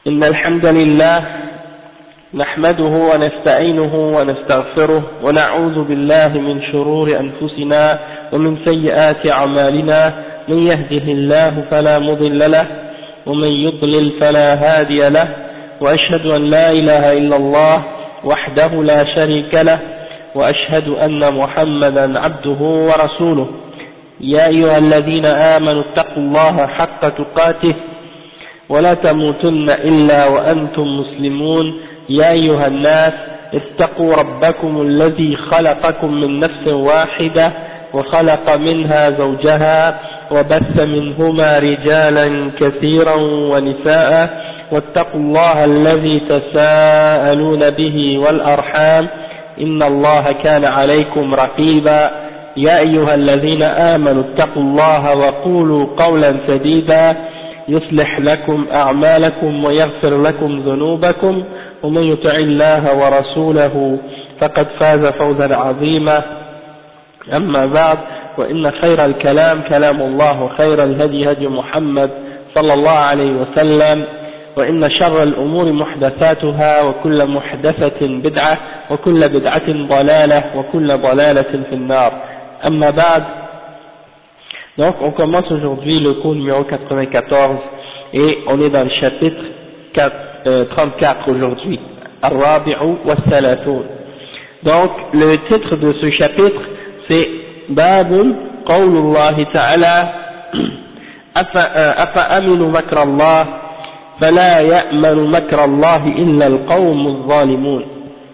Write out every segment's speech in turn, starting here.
إن الحمد لله نحمده ونستعينه ونستغفره ونعوذ بالله من شرور أنفسنا ومن سيئات أعمالنا من يهده الله فلا مضل له ومن يضلل فلا هادي له وأشهد أن لا إله إلا الله وحده لا شريك له وأشهد أن محمدا عبده ورسوله يا أيها الذين آمنوا اتقوا الله حق تقاته ولا تموتن إلا وأنتم مسلمون يا أيها الناس اتقوا ربكم الذي خلقكم من نفس واحدة وخلق منها زوجها وبث منهما رجالا كثيرا ونساء واتقوا الله الذي تساءلون به والأرحام إن الله كان عليكم رقيبا يا أيها الذين آمنوا اتقوا الله وقولوا قولا سديدا يصلح لكم أعمالكم ويغفر لكم ذنوبكم ومن يطع الله ورسوله فقد فاز فوزا عظيما أما بعد وإن خير الكلام كلام الله وخير الهدي هدي محمد صلى الله عليه وسلم وإن شر الأمور محدثاتها وكل محدثة بدعة وكل بدعة ضلالة وكل ضلالة في النار أما بعد. Donc on commence aujourd'hui le cours numéro 94 et on est dans le chapitre 34 aujourd'hui, Ar-Rabi'u was-Salatun. Donc le titre de ce chapitre c'est Babun Qawlullahi Ta'ala Afa aminu makra Allah fala ya'manu makra Allah illa al-qawmu al-zalimun.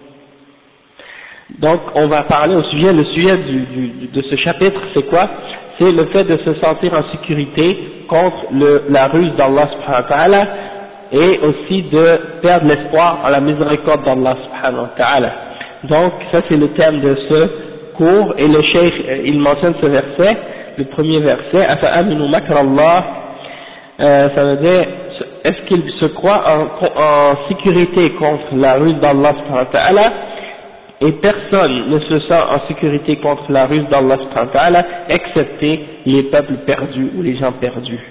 Donc on va parler au sujet, le sujet de ce chapitre c'est quoi? C'est le fait de se sentir en sécurité contre la ruse d'Allah subhanahu wa ta'ala et aussi de perdre l'espoir en la miséricorde d'Allah subhanahu wa ta'ala. Donc ça c'est le thème de ce cours et le cheikh il mentionne ce verset, le premier verset, Afa aminu makra Allah, ça veut dire est-ce qu'il se croit en sécurité contre la ruse d'Allah subhanahu wa ta'ala, et personne ne se sent en sécurité contre la ruse d'Allah subhanahu wa ta'ala excepté les peuples perdus ou les gens perdus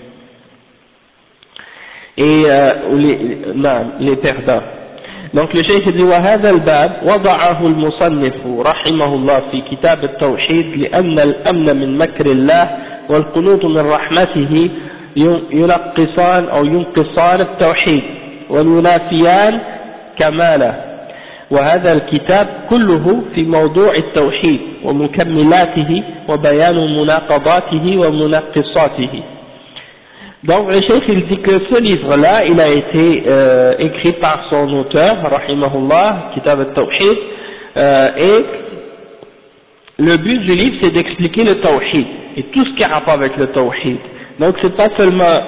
et les perdants. Donc le cheikh dit وهذا الباب وضعه المصنف رحمه الله في كتاب التوحيد لأن الأمن من مكر الله والقنوط من رحمته ينقصان أو ينقصان التوحيد وينافيان كماله. وهذا الكتاب كله في موضوع التوحيد ومكملاته وبيان مناقضاته ومنقصاته. Donc le cheikh il dit que ce livre-là il a été écrit par son auteur rahimahullah, Kitab al-Tawhid, et le but du livre c'est d'expliquer le tawhid et tout ce qui a rapport avec le tawhid. Donc c'est pas seulement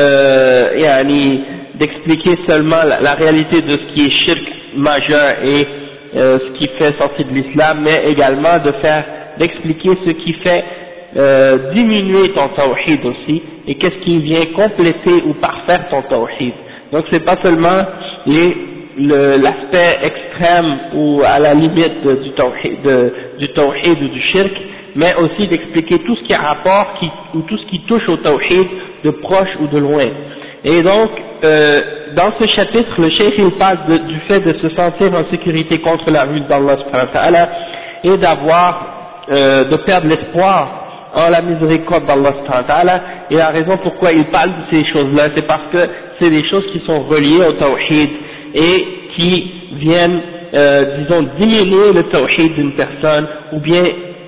d'expliquer seulement la réalité de ce qui est shirk majeur et ce qui fait sortir de l'islam, mais également d'expliquer ce qui fait diminuer ton tawhid aussi, et qu'est-ce qui vient compléter ou parfaire ton tawhid. Donc c'est pas seulement l'aspect extrême ou à la limite du tawhid ou du shirk, mais aussi d'expliquer tout ce qui a rapport ou tout ce qui touche au tawhid de proche ou de loin. Et donc dans ce chapitre le cheikh il parle du fait de se sentir en sécurité contre la ruse d'Allah subhanahu wa ta'ala et de perdre l'espoir en la miséricorde d'Allah subhanahu wa ta'ala. Et la raison pourquoi il parle de ces choses-là, c'est parce que c'est des choses qui sont reliées au tawhid et qui viennent disons diminuer le tawhid d'une personne ou bien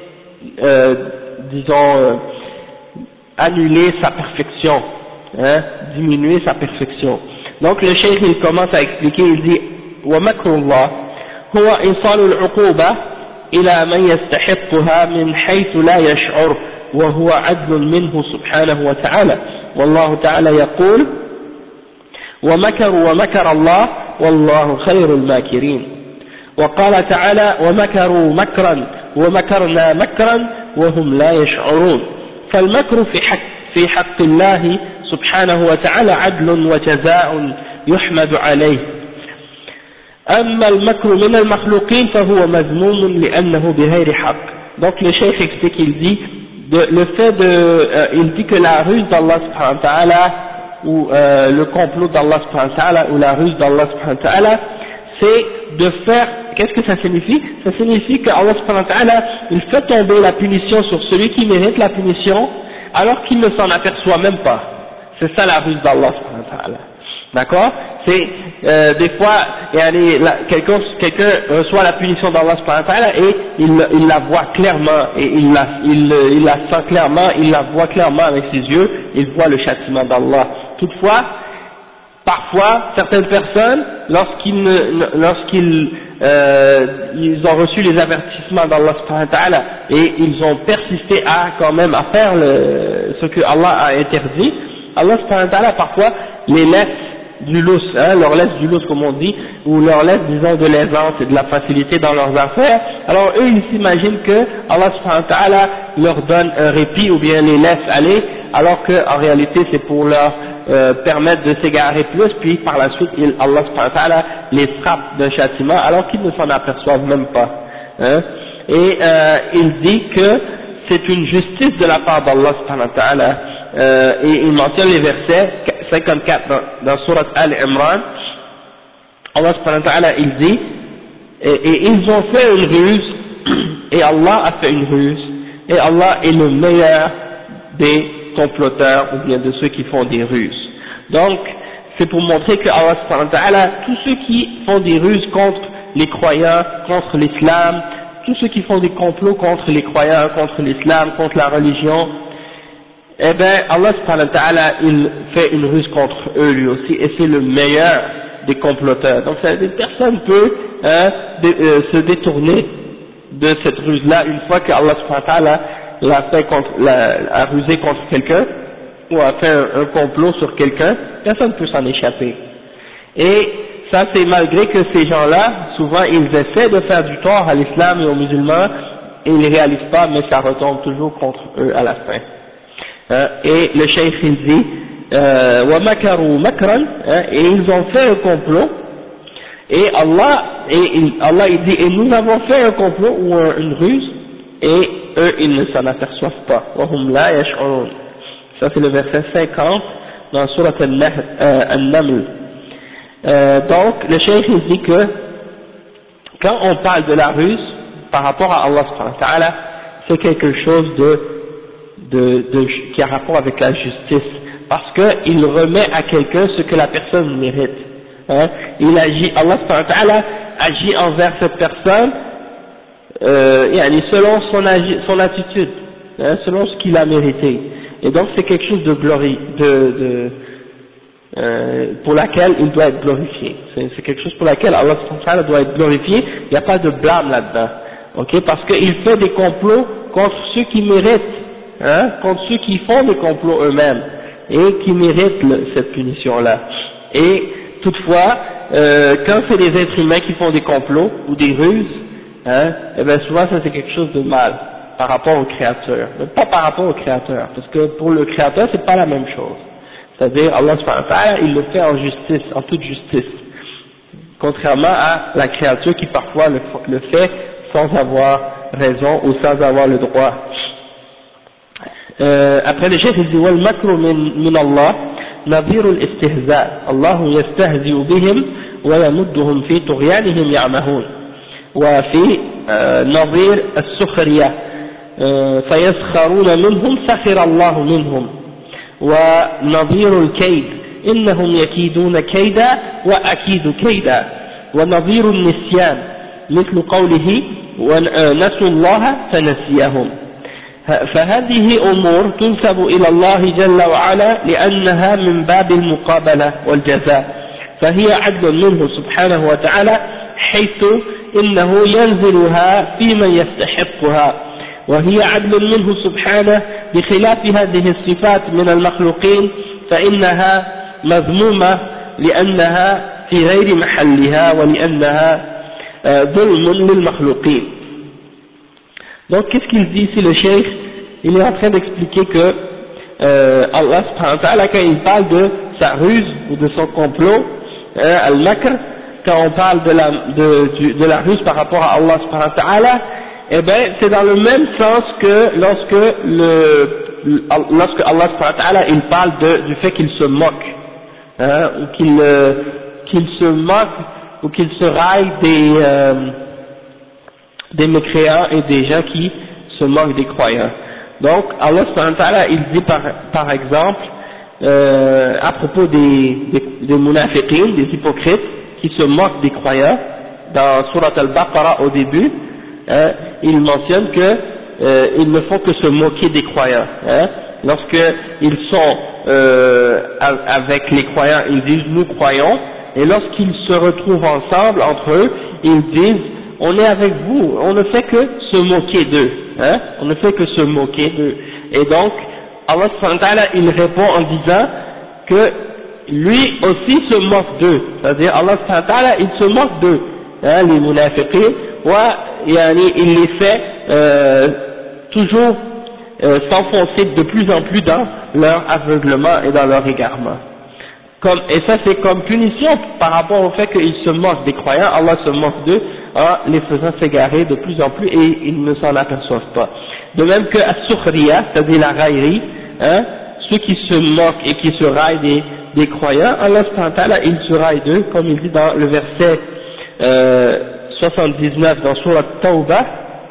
disons annuler sa perfection, diminuer sa perfection. Donc le cheikh il commence à expliquer, il dit ومكر الله هو إيصال العقوبة إلى من يستحقها من حيث لا يشعر وهو عدل منه سبحانه وتعالى. والله تعالى يقول ومكروا ومكر الله والله خير الماكرين. وقال تعالى ومكروا مكرا ومكرنا مكرا وهم لا يشعرون. فالمكر في حق الله سبحانه وتعالى عدل وجزاء يحمد عليه. أما المكر من المخلوقين فهو مذموم لأنه بغير حق. Donc le cheikh explique, il dit que la ruse d'Allah subhanahu wa ta'ala ou le complot d'Allah subhanahu wa ta'ala ou la ruse d'Allah subhanahu wa ta'ala, c'est de faire, qu'est-ce que ça signifie? Ça signifie que Allah subhanahu wa ta'ala, il fait tomber la punition sur celui qui mérite la punition, alors qu'il ne s'en aperçoit même pas. C'est ça la ruse d'Allah subhanahu wa ta'ala. D'accord? C'est, des fois, quelqu'un reçoit la punition d'Allah subhanahu wa ta'ala et il la voit clairement, et il la sent clairement, il la voit clairement avec ses yeux, il voit le châtiment d'Allah. Toutefois, parfois, certaines personnes, lorsqu'ils ont reçu les avertissements d'Allah subhanahu wa ta'ala et ils ont persisté quand même à faire ce que Allah a interdit, Allah subhanahu wa ta'ala parfois les laisse du lousse, leur laisse du lousse comme on dit, ou leur laisse disons de l'aisance et de la facilité dans leurs affaires. Alors eux ils s'imaginent que Allah subhanahu wa ta'ala leur donne un répit ou bien les laisse aller, alors qu'en réalité c'est pour leur permettre de s'égarer plus, puis par la suite Allah subhanahu wa ta'ala les frappe d'un châtiment alors qu'ils ne s'en aperçoivent même pas. Et il dit que c'est une justice de la part d'Allah subhanahu wa ta'ala, et il mentionne les versets 54 dans Surat Al-Imran. Allah subhanahu wa ta'ala il dit et ils ont fait une ruse et Allah a fait une ruse et Allah est le meilleur des comploteurs ou bien de ceux qui font des ruses. Donc c'est pour montrer que Allah subhanahu wa ta'ala, tous ceux qui font des ruses contre les croyants, contre l'islam, tous ceux qui font des complots contre les croyants, contre l'islam, contre la religion, eh bien Allah subhanahu wa ta'ala il fait une ruse contre eux lui aussi, et c'est le meilleur des comploteurs. Donc personne peut se détourner de cette ruse là une fois que Allah subhanahu wa ta'ala a rusé contre quelqu'un ou a fait un complot sur quelqu'un, personne ne peut s'en échapper. Et ça c'est malgré que ces gens-là, souvent ils essaient de faire du tort à l'islam et aux musulmans, et ils ne réalisent pas, mais ça retombe toujours contre eux à la fin. Et le cheikh il dit wa makaru makran, et ils ont fait un complot, et Allah il dit et nous avons fait un complot ou une ruse, et eux ils ne s'en aperçoivent pas. Wa hum la yash'urun. Ça c'est le verset 50 dans Surat Al-Naml. Donc le cheikh il dit que quand on parle de la ruse par rapport à Allah subhanahu wa ta'ala, c'est quelque chose qui a rapport avec la justice, parce qu'il remet à quelqu'un ce que la personne mérite. Il agit, Allah subhanahu wa ta'ala agit envers cette personne selon son attitude, selon ce qu'il a mérité. Et donc c'est quelque chose de pour laquelle il doit être glorifié. C'est quelque chose pour laquelle Allah subhanahu wa ta'ala doit être glorifié. Il n'y a pas de blâme là-dedans. Parce qu'il fait des complots contre ceux qui méritent, contre ceux qui font des complots eux-mêmes et qui méritent cette punition-là. Et toutefois, quand c'est des êtres humains qui font des complots ou des ruses, et bien souvent ça c'est quelque chose de mal par rapport au Créateur, mais pas par rapport au Créateur, parce que pour le Créateur c'est pas la même chose. C'est-à-dire Allah subhanahu wa ta'ala il le fait en justice, en toute justice, contrairement à la créature qui parfois le fait sans avoir raison ou sans avoir le droit. Après le chef il dit wal makru min Allah نظير الاستهزاء الله يستهزئ بهم ويمدهم في طغيانهم يعمهون وفي نظير السخرية فيسخرون منهم سخر الله منهم ونظير الكيد إنهم يكيدون كيدا وأكيد كيدا ونظير النسيان مثل قوله ونسوا الله فنسيهم فهذه أمور تنسب إلى الله جل وعلا لأنها من باب المقابلة والجزاء فهي عدل منه سبحانه وتعالى حيث إنه ينزلها في من يستحقها وهي عدل منه سبحانه بخلاف هذه الصفات من المخلوقين فإنها مذمومة لأنها في غير محلها ولأنها ظلم للمخلوقين. Donc qu'est-ce qu'il dit ici le cheikh? Il est en train d'expliquer que Allah subhanahu wa ta'ala, quand il parle de sa ruse ou de son complot, al-makr, quand on parle de la ruse par rapport à Allah subhanahu wa ta'ala, eh bien c'est dans le même sens que lorsque Allah subhanahu wa ta'ala il parle du fait qu'il se moque hein, ou qu'il se moque ou qu'il se raille des mécréants et des gens qui se moquent des croyants. Donc Allah subhanahu wa ta'ala il dit par exemple à propos des munafiqin, des hypocrites qui se moquent des croyants, dans Surat al-Baqarah au début, hein, il mentionne que ils ne font que se moquer des croyants, hein. Lorsqu'ils sont avec les croyants, ils disent nous croyons, et lorsqu'ils se retrouvent ensemble entre eux, ils disent on est avec vous, on ne fait que se moquer d'eux, hein, on ne fait que se moquer d'eux. Et donc Allah subhanahu wa ta'ala il répond en disant que lui aussi se moque d'eux, c'est-à-dire Allah subhanahu wa ta'ala il se moque d'eux, hein, les munafiqin, il les fait toujours s'enfoncer de plus en plus dans leur aveuglement et dans leur égarement. Et ça c'est comme punition par rapport au fait qu'ils se moquent des croyants, Allah se moque d'eux en les faisant s'égarer de plus en plus et ils ne s'en aperçoivent pas. De même que as-sukhriya, c'est-à-dire la raillerie, hein, ceux qui se moquent et qui se raillent des croyants, Allah subhanahu wa ta'ala il se raille d'eux, comme il dit dans le verset 79 dans Surat Tawbah,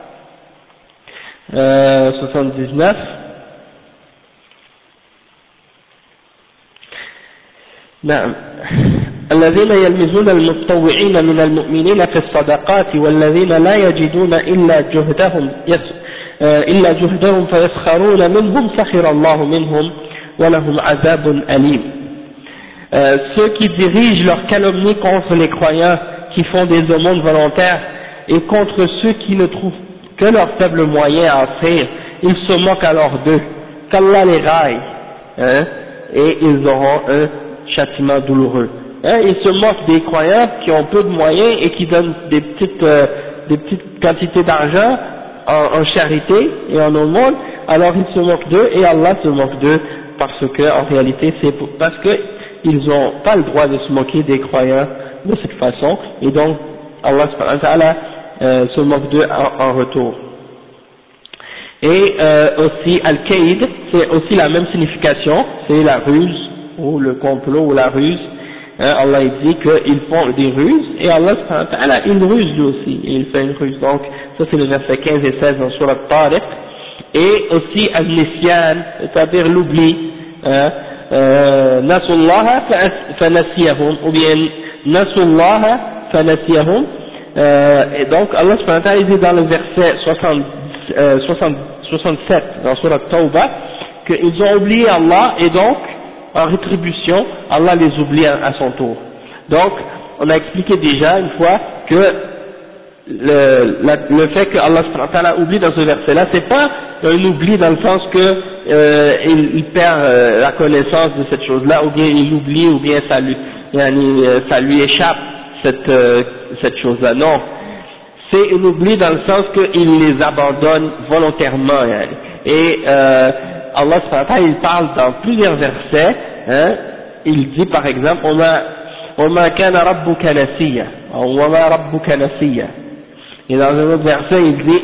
79. نعم الذين يلمزون المتطوعين من المؤمنين في الصدقات والذين لا يجدون إلا جهدهم فيسخرون منهم سخر الله منهم ولهم عذاب أليم. Ceux qui dirigent leur calomnie contre les croyants qui font des aumônes volontaires et contre ceux qui ne trouvent que leurs faibles moyens à offrir, ils se moquent alors d'eux, qu'Allah les raille, hein, et ils auront un châtiment douloureux. Hein, ils se moquent des croyants qui ont peu de moyens et qui donnent des petites quantités d'argent en charité et en aumône, alors ils se moquent d'eux et Allah se moque d'eux parce que en réalité c'est parce que ils n'ont pas le droit de se moquer des croyants de cette façon et donc Allah subhanahu wa ta'ala se moque d'eux en retour. Et aussi al-kaïd, c'est aussi la même signification, c'est la ruse ou le complot ou la ruse. Hein, Allah dit qu'ils font des ruses et Allah subhanahu wa ta'ala il ruse lui aussi et il fait une ruse. Donc ça c'est le verset 15 et 16 dans Surat Tariq. Et aussi al-nisyan, c'est-à-dire l'oubli, nasullaha fanasiyahum ou bien nasullaha fanasiyahum. Et donc Allah subhanahu wa ta'ala il dit dans le verset 67 dans Surat Tawbah qu'ils ont oublié Allah et donc en rétribution Allah les oublie à son tour. Donc on a expliqué déjà une fois que le fait que Allah subhanahu wa ta'ala oublie dans ce verset là c'est pas un oubli dans le sens que il perd la connaissance de cette chose là ou bien il oublie ou bien ça lui échappe cette chose là. Non, c'est un oubli dans le sens qu'il les abandonne volontairement, et Allah subhanahu wa ta'ala il parle dans plusieurs versets, hein, il dit par exemple وَمَا كَانَ رَبُّكَ نَسِيًّا وَمَا رَبُّكَ نَسِيًّا, et dans un autre verset il dit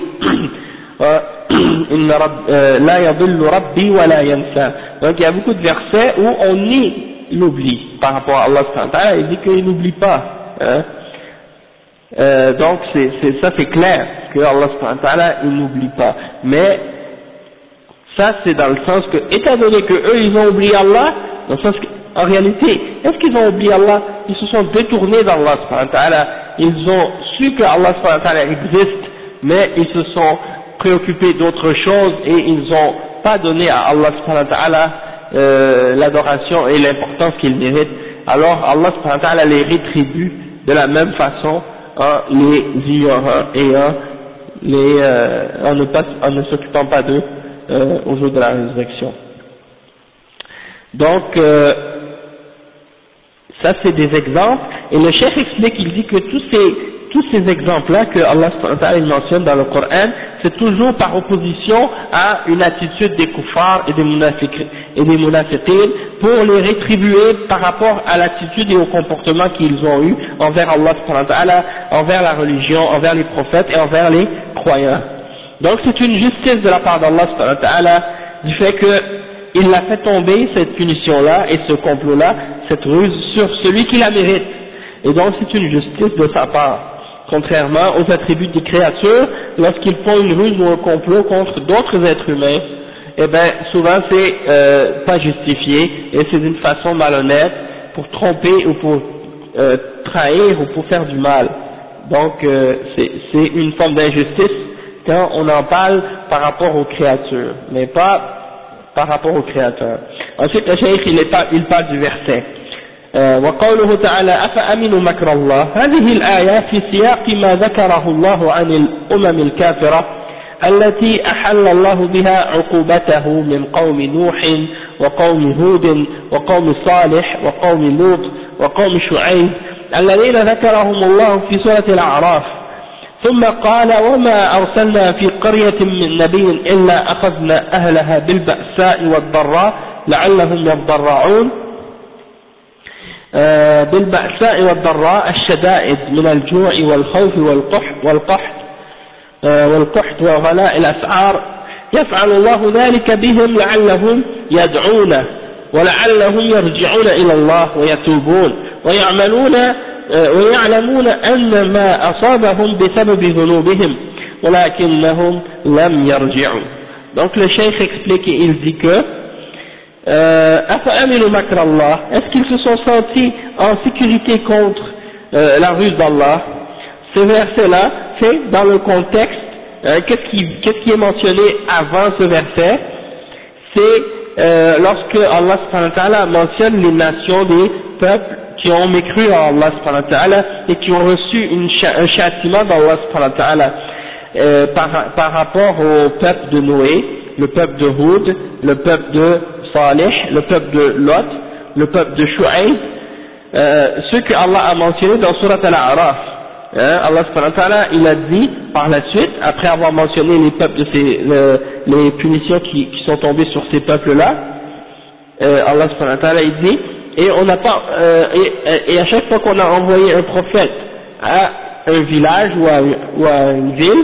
لَا يَضِلُّ رَبِّي وَلَا يَنْسَى. Donc il y a beaucoup de versets où on nie l'oubli par rapport à Allah subhanahu wa ta'ala, il dit qu'il n'oublie pas, hein. Donc ça c'est clair que Allah subhanahu wa ta'ala il n'oublie pas, mais ça c'est dans le sens que étant donné que eux ils ont oublié Allah, dans le sens que en réalité est-ce qu'ils ont oublié Allah? Ils se sont détournés d'Allah subhanahu wa ta'ala, ils ont su que Allah subhanahu wa ta'ala existe mais ils se sont préoccupés d'autres choses et ils n'ont pas donné à Allah subhanahu wa ta'ala l'adoration et l'importance qu'il mérite. Alors Allah subhanahu wa ta'ala les rétribue de la même façon en les ignorant et en ne s'occupant pas d'eux au jour de la résurrection. Donc ça c'est des exemples, et le cheikh explique, il dit que tous ces exemples-là que Allah subhanahu wa ta'ala mentionne dans le Coran, c'est toujours par opposition à une attitude des kuffars et des munafiqin pour les rétribuer par rapport à l'attitude et au comportement qu'ils ont eu envers Allah subhanahu wa ta'ala, envers la religion, envers les prophètes et envers les croyants. Donc c'est une justice de la part d'Allah subhanahu wa ta'ala du fait que il l'a fait tomber, cette punition-là et ce complot-là, cette ruse, sur celui qui la mérite. Et donc c'est une justice de sa part. Contrairement aux attributs des créatures, lorsqu'ils font une ruse ou un complot contre d'autres êtres humains, eh ben souvent c'est pas justifié et c'est d'une façon malhonnête pour tromper ou pour trahir ou pour faire du mal. Donc c'est une forme d'injustice quand on en parle par rapport aux créatures, mais pas par rapport aux créateurs. Ensuite le cheikh il parle du verset. وقوله تعالى أفأمنوا مكر الله هذه الآية في سياق ما ذكره الله عن الأمم الكافرة التي أحل الله بها عقوبته من قوم نوح وقوم هود وقوم صالح وقوم لوط وقوم شعيب الذين ذكرهم الله في سورة الأعراف ثم قال وما أرسلنا في قرية من نبي إلا أخذنا أهلها بالبأساء والضراء لعلهم يضرعون بالبأساء والضراء الشدائد من الجوع والخوف والقحط وغلاء الأسعار يفعل الله ذلك بهم لعلهم يدعون ولعلهم يرجعون إلى الله ويتوبون ويعلمون أن ما أصابهم بسبب ذنوبهم ولكنهم لم يرجعوا. Donc le cheikh explique et il dit que est-ce qu'ils se sont sentis en sécurité contre la ruse d'Allah? Ce verset-là, c'est dans le contexte, qu'est-ce qui est mentionné avant ce verset? C'est lorsque Allah subhanahu wa ta'ala mentionne les nations des peuples qui ont mécru en Allah subhanahu wa ta'ala et qui ont reçu un châtiment d'Allah subhanahu wa ta'ala par rapport au peuple de Noé, le peuple de Houd, le peuple de Salih, le peuple de Lot, le peuple de Shu'aib, ceux que Allah a mentionnés dans Surat Al-A'raf. Allah subhanahu wa ta'ala, il a dit par la suite, après avoir mentionné les peuples de les punitions qui sont tombées sur ces peuples-là, Allah subhanahu wa ta'ala, il dit, et on n'a pas, et à chaque fois qu'on a envoyé un prophète à un village ou à une ville,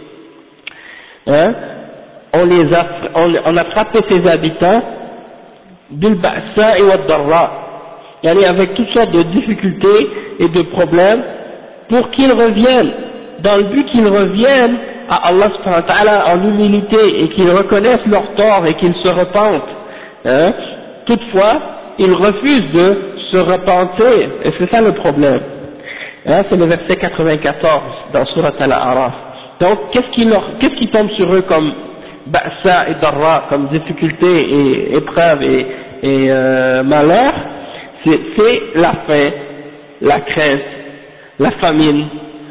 on a frappé ses habitants bilba'sa et wad-darra, avec toutes sortes de difficultés et de problèmes pour qu'ils reviennent, dans le but qu'ils reviennent à Allah subhanahu wa ta'ala en humilité et qu'ils reconnaissent leur tort et qu'ils se repentent. Toutefois, ils refusent de se repentir et c'est ça le problème. C'est le verset 94 dans Surat Al-A'raf. Donc qu'est-ce qui tombe sur eux comme ba'sa et darra, comme difficulté et épreuve et malheur? C'est la faim, la crainte, la famine,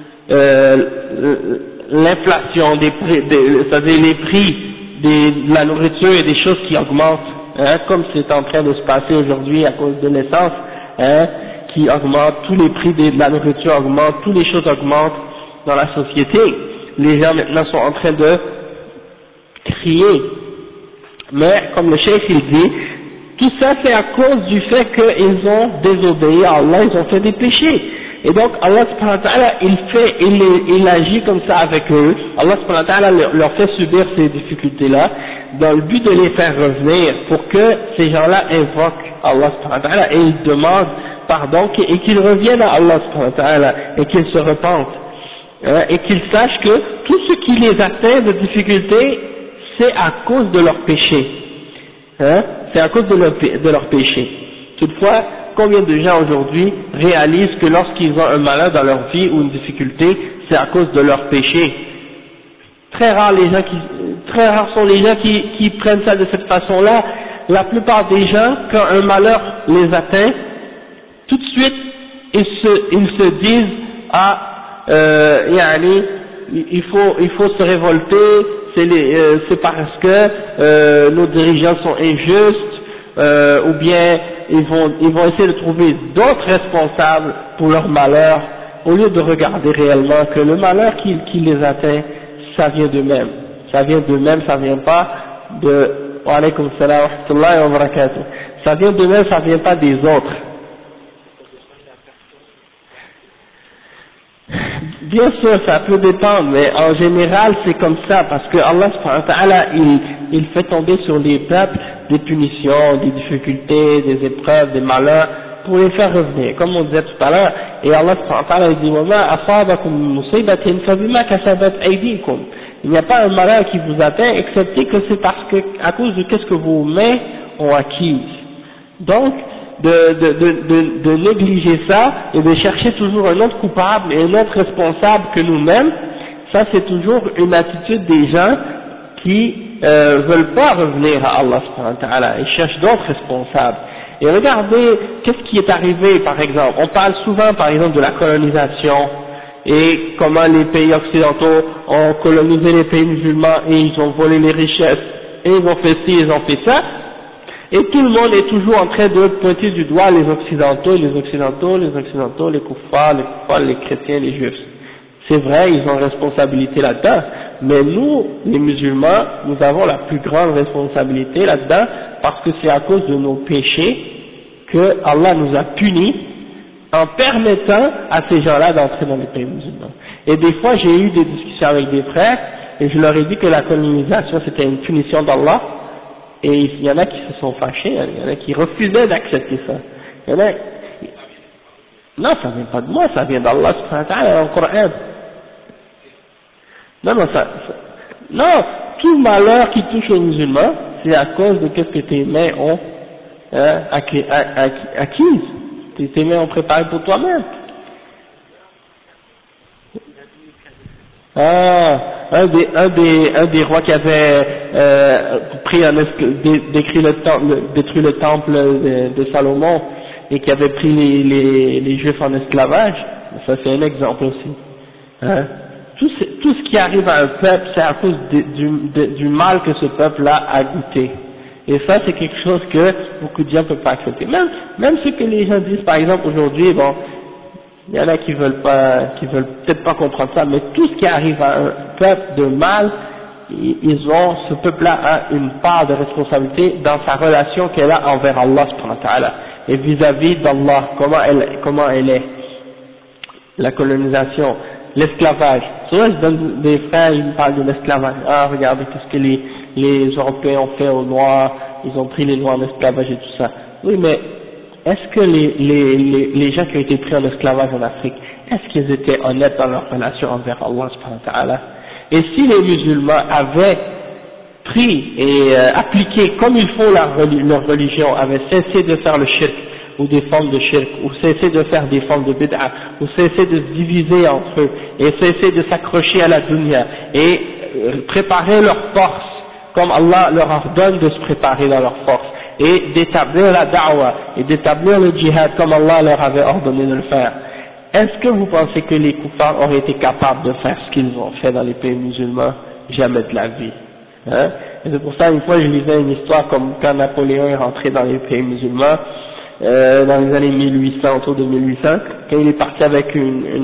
l'inflation c'est-à-dire les prix de la nourriture et des choses qui augmentent, comme c'est en train de se passer aujourd'hui à cause de l'essence, qui augmente, tous les prix de la nourriture augmentent, toutes les choses augmentent dans la société. Les gens maintenant sont en train de crier. Mais comme le cheikh il dit, tout ça c'est à cause du fait qu'ils ont désobéi à Allah, ils ont fait des péchés. Et donc Allah subhanahu wa ta'ala il agit comme ça avec eux. Allah subhanahu wa ta'ala leur fait subir ces difficultés-là dans le but de les faire revenir pour que ces gens-là invoquent Allah subhanahu wa ta'ala et ils demandent pardon et qu'ils reviennent à Allah subhanahu wa ta'ala et qu'ils se repentent. Et qu'ils sachent que tout ce qui les atteint de difficultés, c'est à cause de leur péché. C'est à cause de leur péché. Toutefois, combien de gens aujourd'hui réalisent que lorsqu'ils ont un malheur dans leur vie ou une difficulté, c'est à cause de leur péché? Très rares sont les gens qui prennent ça de cette façon-là. La plupart des gens, quand un malheur les atteint, tout de suite, ils se disent, il faut se révolter, c'est parce que nos dirigeants sont injustes, ou bien ils vont essayer de trouver d'autres responsables pour leur malheur, au lieu de regarder réellement que le malheur qui les atteint, ça vient d'eux-mêmes. Ça vient d'eux-mêmes, ça vient pas de... Wa alaykum salam wa rahmatullahi wa barakatuh. Ça vient d'eux-mêmes, ça vient pas des autres. Bien sûr, ça peut dépendre, mais en général, c'est comme ça, parce que Allah subhanahu wa ta'ala, il fait tomber sur les peuples des punitions, des difficultés, des épreuves, des malheurs, pour les faire revenir, comme on disait tout à l'heure. Et Allah subhanahu wa ta'ala dit وَمَا أَصَابَكُم مِّن مُّصِيبَةٍ فَبِمَا كَسَبَتْ أَيْدِيكُم. Il n'y a pas un malheur qui vous atteint, excepté que c'est parce que, à cause de qu'est-ce que vos mains ont acquis. Donc, de négliger ça et de chercher toujours un autre coupable et un autre responsable que nous-mêmes, ça c'est toujours une attitude des gens qui veulent pas revenir à Allah subhanahu wa ta'ala, ils cherchent d'autres responsables. Et regardez, qu'est-ce qui est arrivé par exemple, on parle souvent par exemple de la colonisation et comment les pays occidentaux ont colonisé les pays musulmans et ils ont volé les richesses et ils ont fait ci, ils ont fait ça. Et tout le monde est toujours en train de pointer du doigt les occidentaux, les kuffars, les chrétiens, les juifs. C'est vrai, ils ont responsabilité là-dedans, mais nous, les musulmans, nous avons la plus grande responsabilité là-dedans, parce que c'est à cause de nos péchés que Allah nous a punis en permettant à ces gens-là d'entrer dans les pays musulmans. Et des fois, j'ai eu des discussions avec des frères, et je leur ai dit que la colonisation c'était une punition d'Allah, et il y en a qui se sont fâchés, il y en a qui refusaient d'accepter ça. Il y en a... Non, ça vient pas de moi, ça vient d'Allah subhanahu wa ta'ala dans le Coran. Non, tout malheur qui touche aux musulmans, c'est à cause de ce que tes mains ont acquise, tes mains ont préparé pour toi-même. Un des rois qui avait détruit le temple de Salomon et qui avait pris les Juifs en esclavage, ça c'est un exemple aussi. Hein? Tout ce qui arrive à un peuple, c'est à cause du mal que ce peuple-là a goûté. Et ça, c'est quelque chose que beaucoup de gens ne peuvent pas accepter. Même ce que les gens disent, par exemple, aujourd'hui, bon, il y en a qui veulent peut-être pas comprendre ça, mais tout ce qui arrive à un peuple de mal, ce peuple-là a une part de responsabilité dans sa relation qu'elle a envers Allah subhanahu wa ta'ala. Et vis-à-vis d'Allah, comment elle est. La colonisation, l'esclavage. Souvent, je donne des frères, ils me parlent de l'esclavage. Ah, regardez tout ce que les Européens ont fait aux Noirs, ils ont pris les Noirs en esclavage et tout ça. Oui, mais est-ce que les gens qui ont été pris en esclavage en Afrique, est-ce qu'ils étaient honnêtes dans leur relation envers Allah subhanahu wa ta'ala? Et si les musulmans avaient pris et appliqué comme il faut leur religion, avaient cessé de faire le shirk, ou des formes de shirk, ou cesser de faire des formes de bid'a, ou cesser de se diviser entre eux, et cesser de s'accrocher à la dunya, et préparer leur force, comme Allah leur ordonne de se préparer dans leur force, et d'établir la da'wa, et d'établir le djihad comme Allah leur avait ordonné de le faire. Est-ce que vous pensez que les kuffars auraient été capables de faire ce qu'ils ont fait dans les pays musulmans? Jamais de la vie. Hein? Et c'est pour ça, une fois, je lisais une histoire comme quand Napoléon est rentré dans les pays musulmans, dans les années 1800, autour de 1800, quand il est parti avec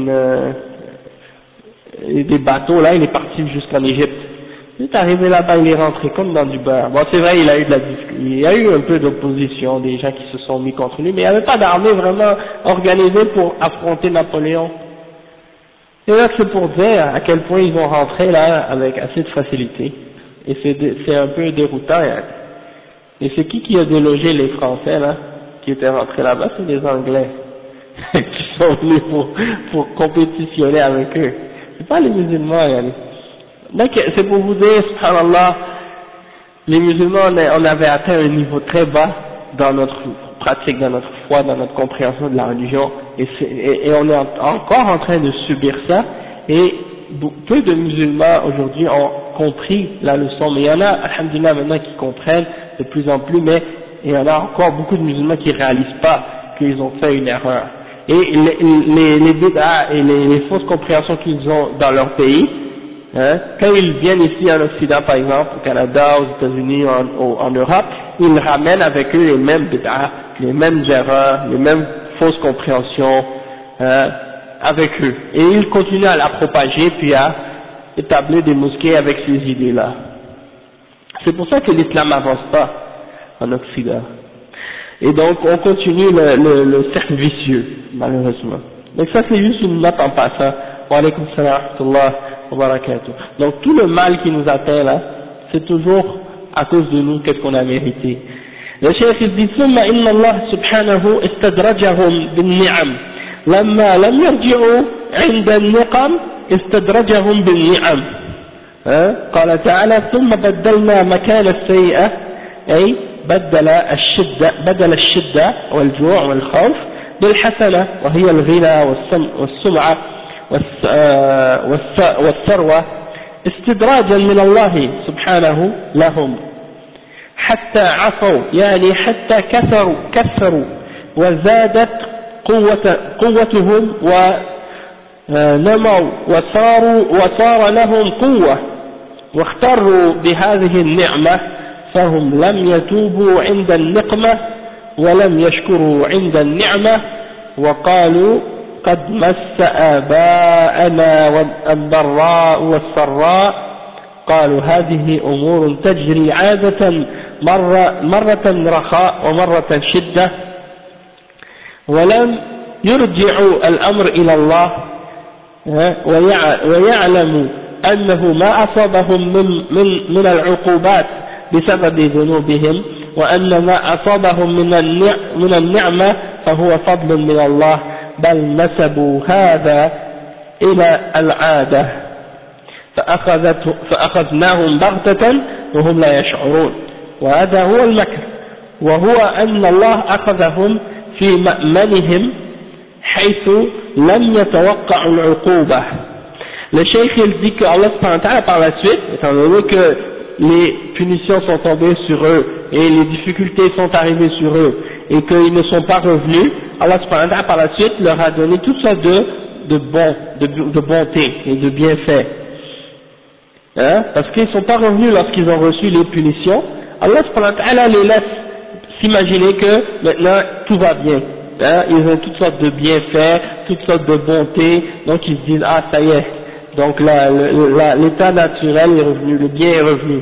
des bateaux, là, il est parti jusqu'en Égypte. Il est arrivé là-bas, il est rentré comme dans du beurre. Bon, c'est vrai, il y a eu un peu d'opposition, des gens qui se sont mis contre lui, mais il n'y avait pas d'armée vraiment organisée pour affronter Napoléon. Et là, c'est pour dire à quel point ils vont rentrer là avec assez de facilité. Et c'est un peu déroutant. Hein. Et c'est qui a délogé les Français là, qui étaient rentrés là-bas? C'est les Anglais qui sont venus pour compétitionner avec eux. C'est pas les musulmans, regardez. Donc c'est pour vous dire, subhanallah, les musulmans on avait atteint un niveau très bas dans notre pratique, dans notre foi, dans notre compréhension de la religion, et on est encore en train de subir ça, et peu de musulmans aujourd'hui ont compris la leçon, mais il y en a, alhamdulillah, maintenant qui comprennent de plus en plus, mais il y en a encore beaucoup de musulmans qui ne réalisent pas qu'ils ont fait une erreur. Et les bid'ah et les fausses compréhensions qu'ils ont dans leur pays, hein, quand ils viennent ici en Occident par exemple, au Canada, aux États-Unis, en Europe, ils ramènent avec eux les mêmes bid'ah, les mêmes erreurs, les mêmes fausses compréhensions avec eux. Et ils continuent à la propager puis à établir des mosquées avec ces idées-là. C'est pour ça que l'islam n'avance pas en Occident. Et donc on continue le cercle vicieux, malheureusement. Donc ça c'est juste une note en passant. Wa alaykum salam wa rahmatullah wa barakatuh. Donc tout le mal qui nous atteint là, c'est toujours à cause de nous, qu'est-ce qu'on a mérité. Le cheikh il dit ثم إن الله سبحانه استدرجهم بالنعم لما لم يرجعوا عند النقم استدرجهم بالنعم. قال تعالى ثم بدلنا مكان السيئة أي بدل الشدة والجوع والخوف بالحسنة وهي الغنى والسمعة والثروة استدراجا من الله سبحانه لهم حتى عصوا يعني حتى كثروا وزادت قوتهم ونموا وصار لهم قوة واختروا بهذه النعمة فهم لم يتوبوا عند النقمة ولم يشكروا عند النعمة وقالوا قد مس آباءنا الضراء والسراء قالوا هذه أمور تجري عادة مرة رخاء ومرة شدة ولم يرجعوا الأمر إلى الله ويعلموا أنه ما أصابهم من العقوبات بسبب ذنوبهم وأن ما أصابهم من النعمة فهو فضل من الله بل نسبوا هذا إلى العادة فأخذناهم بغتة وهم لا يشعرون وهذا هو المكر وهو أن الله أخذهم في مأمنهم حيث لم يتوقعوا العقوبة. Le cheikh il dit que Allah par la suite, étant donné que les punitions sont tombées sur eux et les difficultés sont arrivées sur eux et qu'ils ne sont pas revenus, Allah par la suite leur a donné toutes sortes de bonté et de bienfaits. Parce qu'ils ne sont pas revenus lorsqu'ils ont reçu les punitions, Allah les laisse s'imaginer que maintenant tout va bien. Ils ont toutes sortes de bienfaits, toutes sortes de bontés, donc ils se disent ah ça y est, donc l'état naturel est revenu, le bien est revenu.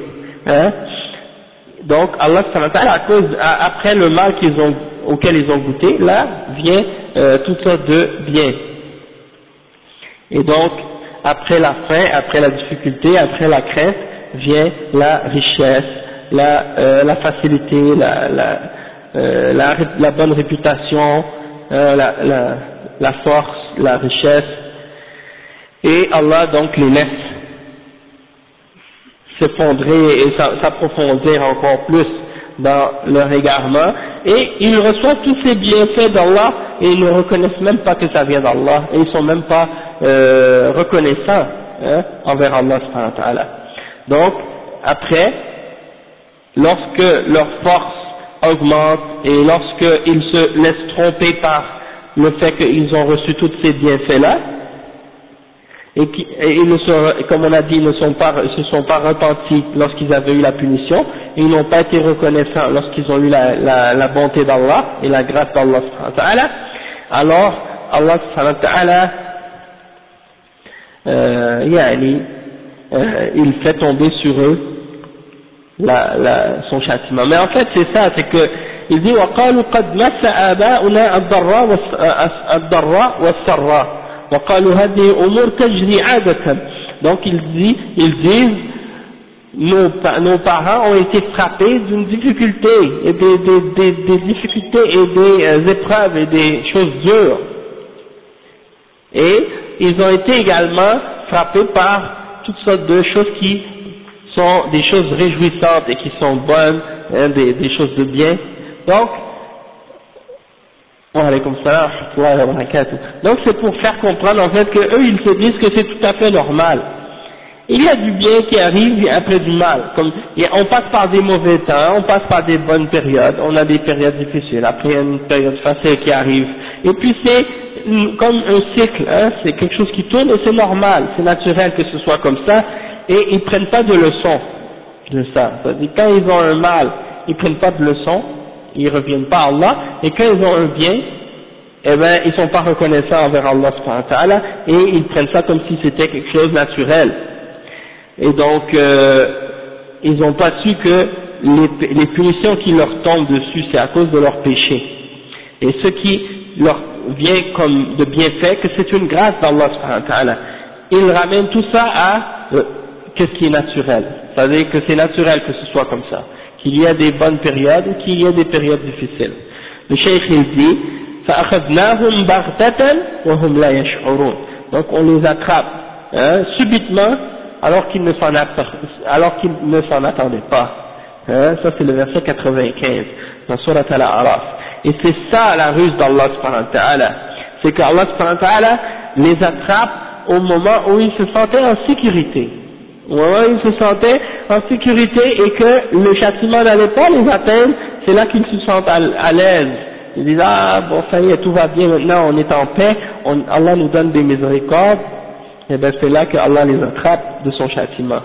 Donc Allah après le mal auquel ils ont goûté, là vient toutes sortes de biens. Et donc après la faim, après la difficulté, après la crainte, vient la richesse, la facilité, la bonne réputation, la force, la richesse, et Allah donc les laisse s'effondrer et s'approfondir encore plus dans leur égarement, et ils reçoivent tous ces bienfaits d'Allah et ils ne reconnaissent même pas que ça vient d'Allah, et ils sont même pas reconnaissants envers Allah subhanahu wa ta'ala. Donc après, lorsque leur force augmente et lorsqu'ils se laissent tromper par le fait qu'ils ont reçu tous ces bienfaits-là, et comme on a dit, ils ne se sont pas repentis lorsqu'ils avaient eu la punition, et ils n'ont pas été reconnaissants lorsqu'ils ont eu la bonté d'Allah et la grâce d'Allah subhanahu wa ta'ala, alors Allah subhanahu wa ta'ala il fait tomber sur eux son châtiment. Mais en fait c'est ça, c'est que il dit وقالوا قد مس آباؤنا الضراء والسراء وقالوا هذه أمور تجري عادة. Donc ils disent nos parents ont été frappés d'une difficulté et des difficultés et des épreuves et des choses dures, et ils ont été également frappés par toutes sortes de choses qui sont des choses réjouissantes et qui sont bonnes, des choses de bien. Donc, donc c'est pour faire comprendre en fait que eux ils se disent que c'est tout à fait normal. Il y a du bien qui arrive après du mal. On passe par des mauvais temps, on passe par des bonnes périodes, on a des périodes difficiles, après il y a une période facile qui arrive. Et puis c'est comme un cycle, c'est quelque chose qui tourne et c'est normal, c'est naturel que ce soit comme ça, et ils prennent pas de leçon de ça. C'est-à-dire quand ils ont un mal, ils prennent pas de leçon, ils reviennent pas à Allah, et quand ils ont un bien, eh ben ils sont pas reconnaissants envers Allah subhanahu wa ta'ala, et ils prennent ça comme si c'était quelque chose de naturel. Et donc ils n'ont pas su que les punitions qui leur tombent dessus, c'est à cause de leur péché, et ce qui leur vient comme de bienfait, que c'est une grâce d'Allah subhanahu wa ta'ala. Ils ramènent tout ça à qu'est-ce qui est naturel, c'est-à-dire que c'est naturel que ce soit comme ça, qu'il y a des bonnes périodes ou qu'il y a des périodes difficiles. Le cheikh il dit فأخذناهم بغتة وهم لا يشعرون. Donc on les attrape subitement alors qu'ils ne s'en attendaient pas. Ça c'est le verset 95 dans Surat Al-A'raf. Et c'est ça la ruse d'Allah subhanahu wa ta'ala, c'est qu'Allah subhanahu wa ta'ala les attrape au moment où ils se sentaient en sécurité, au moment où ils se sentaient en sécurité et que le châtiment n'allait pas les atteindre. C'est là qu'ils se sentent à l'aise. Ils disent ah bon ça y est, tout va bien maintenant, on est en paix, Allah nous donne des miséricordes. Et bien c'est là que Allah les attrape de son châtiment.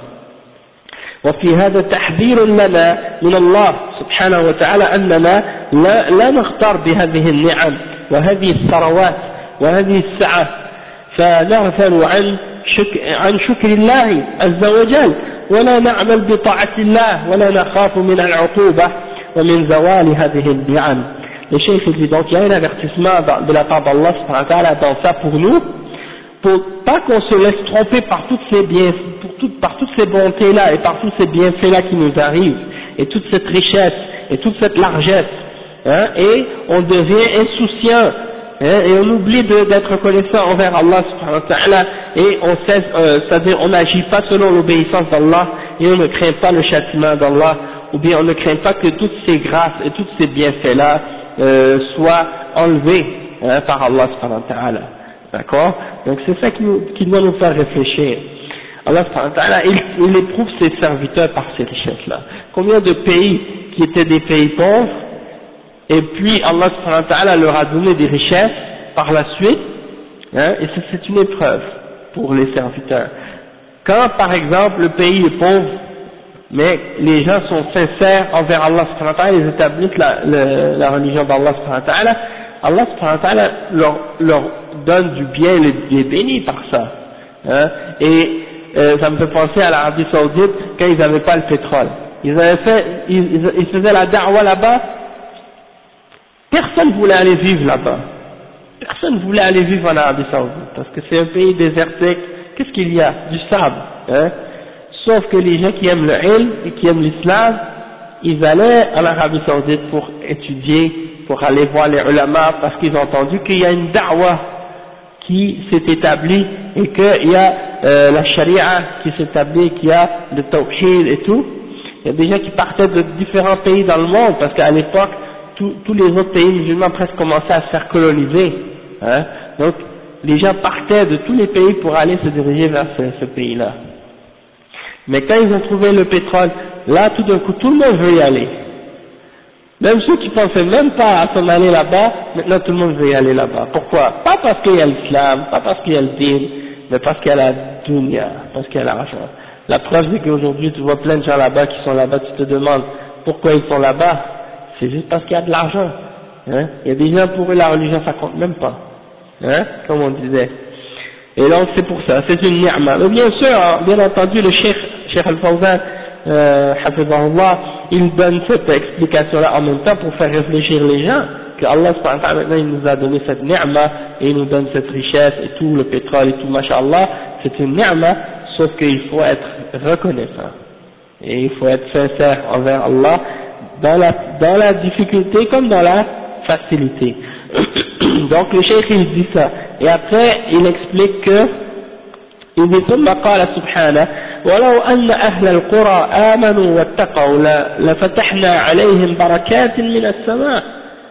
وفي هذا تحذير لنا من الله سبحانه وتعالى أننا لا نغتر بهذه النعم وهذه الثروات وهذه السعة فنغفل عن شكر الله عز وجل ولا نعمل بطاعة الله ولا نخاف من العقوبة ومن زوال هذه النعم. Le cheikh dit donc il y a un avertissement de la part d'Allah subhanahu wa ta'ala dans ça pour nous, pour pas qu'on se laisse tromper par toutes ces biens, par toutes ces bontés là et par tous ces bienfaits là qui nous arrivent et toute cette richesse et toute cette largesse, et on devient insouciant, et on oublie d'être reconnaissant envers Allah subhanahu wa ta'ala, et on cesse, c'est-à-dire on n'agit pas selon l'obéissance d'Allah et on ne craint pas le châtiment d'Allah, ou bien on ne craint pas que toutes ces grâces et tous ces bienfaits là soient enlevés par Allah subhanahu wa ta'ala. D'accord? Donc c'est ça qui doit nous faire réfléchir. Allah subhanahu wa ta'ala, il éprouve ses serviteurs par ces richesses-là. Combien de pays qui étaient des pays pauvres, et puis Allah subhanahu wa ta'ala leur a donné des richesses par la suite, et c'est une épreuve pour les serviteurs. Quand par exemple le pays est pauvre, mais les gens sont sincères envers Allah subhanahu wa ta'ala, ils établissent la religion d'Allah subhanahu wa ta'ala, Allah subhanahu wa ta'ala leur donne du bien, les bénit par ça. Et ça me fait penser à l'Arabie Saoudite quand ils n'avaient pas le pétrole. Ils faisaient la da'wa là-bas, personne voulait aller vivre là-bas. Personne voulait aller vivre en Arabie Saoudite, parce que c'est un pays désertique. Qu'est-ce qu'il y a? Du sable. Sauf que les gens qui aiment le ilm et qui aiment l'islam, ils allaient en Arabie Saoudite pour étudier, pour aller voir les ulama, parce qu'ils ont entendu qu'il y a une da'wa qui s'est établie et qu'il y a la charia qui s'établit, qu'il y a le tawhid et tout. Il y a des gens qui partaient de différents pays dans le monde, parce qu'à l'époque, tous les autres pays musulmans presque commençaient à se faire coloniser. Donc, les gens partaient de tous les pays pour aller se diriger vers ce pays-là. Mais quand ils ont trouvé le pétrole, là, tout d'un coup, tout le monde veut y aller. Même ceux qui pensaient même pas à s'en aller là-bas, maintenant tout le monde veut y aller là-bas. Pourquoi? Pas parce qu'il y a l'islam, pas parce qu'il y a le din, mais parce qu'il y a la dunya, parce qu'il y a l'argent. La preuve c'est qu'aujourd'hui tu vois plein de gens là-bas qui sont là-bas, tu te demandes pourquoi ils sont là-bas. C'est juste parce qu'il y a de l'argent. Il y a des gens pour eux la religion ça compte même pas. Comme on disait. Et donc c'est pour ça, c'est une ni'ma. Mais bien sûr, bien entendu, le Cheikh Al-Fawzan, hafizahullah, il donne cette explication-là en même temps pour faire réfléchir les gens, que Allah subhanahu wa ta'ala maintenant il nous a donné cette ni'ma, et il nous donne cette richesse, et tout, le pétrole et tout, masha'Allah, c'est une ni'ma, sauf qu'il faut être reconnaissant. Et il faut être sincère envers Allah, dans la difficulté comme dans la facilité. Donc le cheikh il dit ça, et après il explique que il dit ثم قال سبحانه ولو أن أهل القرى آمنوا واتقوا لفتحنا عليهم بركات من السماء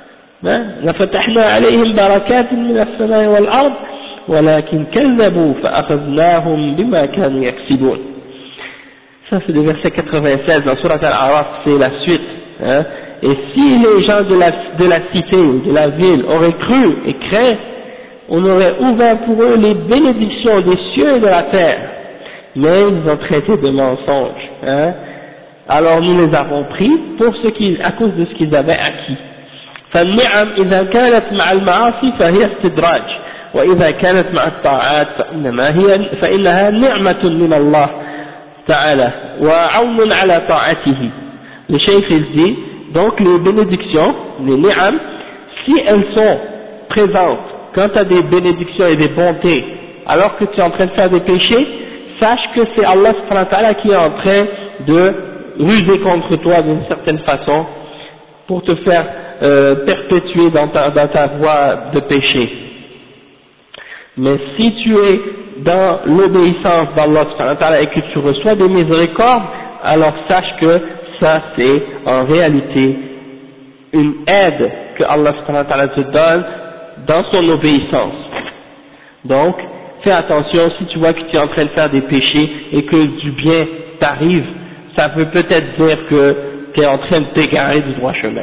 لفتحنا عليهم بركات من السماء والأرض ولكن كذبوا فأخذناهم بما كانوا يكسبون. Ça c'est le verset 96 dans Surat Al-A'raf, c'est la suite. Et si les gens de la cité ou de la ville auraient cru et craint, on aurait ouvert pour eux les bénédictions des cieux et de la terre. Mais ils ont traité de mensonges. Alors nous les avons pris à cause de ce qu'ils avaient acquis. فالنعم إذا كانت مع المعاصي فهي استدراج وإذا كانت مع الطاعات فإنها نعمة من الله تعالى وعون على طاعته. Le cheikh il dit donc les bénédictions, les ni'am, si elles sont présentes quand tu as des bénédictions et des bontés alors que tu es en train de faire des péchés, sache que c'est Allah subhanahu wa ta'ala qui est en train de ruser contre toi d'une certaine façon pour te faire perpétuer dans ta voie de péché. Mais si tu es dans l'obéissance d'Allah subhanahu wa ta'ala et que tu reçois des miséricordes, alors sache que ça c'est en réalité une aide que Allah subhanahu wa ta'ala te donne dans son obéissance. Donc, fais attention, si tu vois que tu es en train de faire des péchés et que du bien t'arrive, ça veut peut-être dire que tu es en train de t'égarer du droit chemin.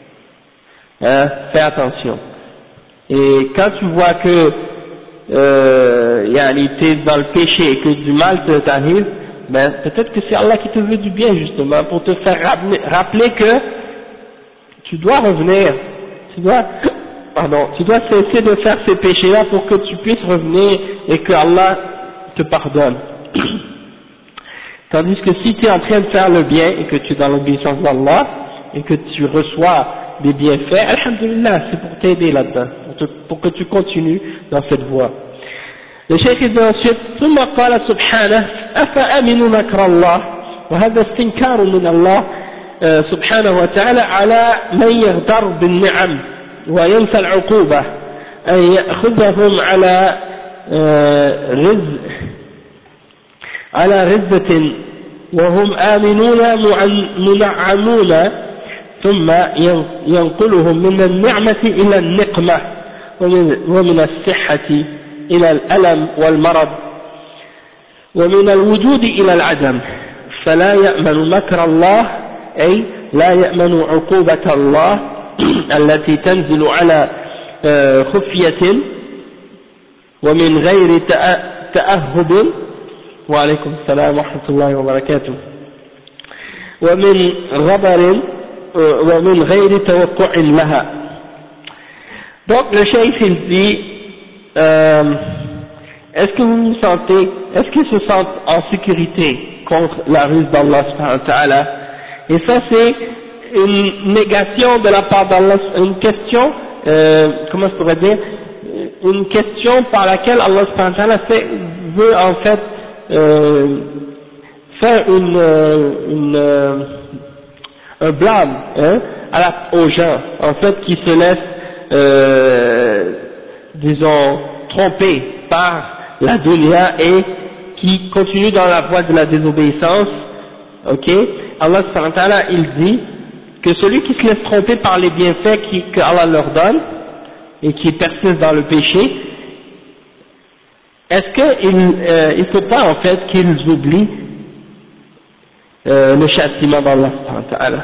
Fais attention. Et quand tu vois que tu es dans le péché et que du mal t'arrive, ben peut-être que c'est Allah qui te veut du bien justement pour te faire rappeler que tu dois revenir, tu dois cesser de faire ces péchés-là pour que tu puisses revenir et que Allah te pardonne. Tandis que si tu es en train de faire le bien et que tu es dans l'obéissance d'Allah et que tu reçois des bienfaits, alhamdulillah, c'est pour t'aider là-dedans, pour que tu continues dans cette voie. Le cheikh dit ensuite, ثم قال سبحانه أفأمنوا مكر الله وهذا استنكار من الله سبحانه وتعالى على من يغتر بالنعم وينسى العقوبة أن يأخذهم على رزة وهم آمنون منعمون ثم ينقلهم من النعمة إلى النقمة ومن الصحة إلى الألم والمرض ومن الوجود إلى العدم فلا يأمن مكر الله أي لا يأمن عقوبة الله التي تنزل على خفية ومن غير تأهب وعليكم السلام ورحمة الله وبركاته ومن غبر ومن غير توقع لها. Donc le cheikh il dit est-ce qu'ils se sentent en sécurité contre la ruse d'Allah subhanahu wa ta'ala? Et ça c'est une négation de la part d'Allah, une question, comment je pourrais dire, une question par laquelle Allah subhanahu wa ta'ala veut en fait faire un blâme aux gens en fait qui se laissent disons tromper par la dunya et qui continuent dans la voie de la désobéissance. Ok, Allah subhanahu wa ta'ala il dit que celui qui se laisse tromper par les bienfaits que Allah leur donne et qui persiste dans le péché, est-ce qu'il faut pas en fait qu'ils oublient le châtiment d'Allah subhanahu wa ta'ala?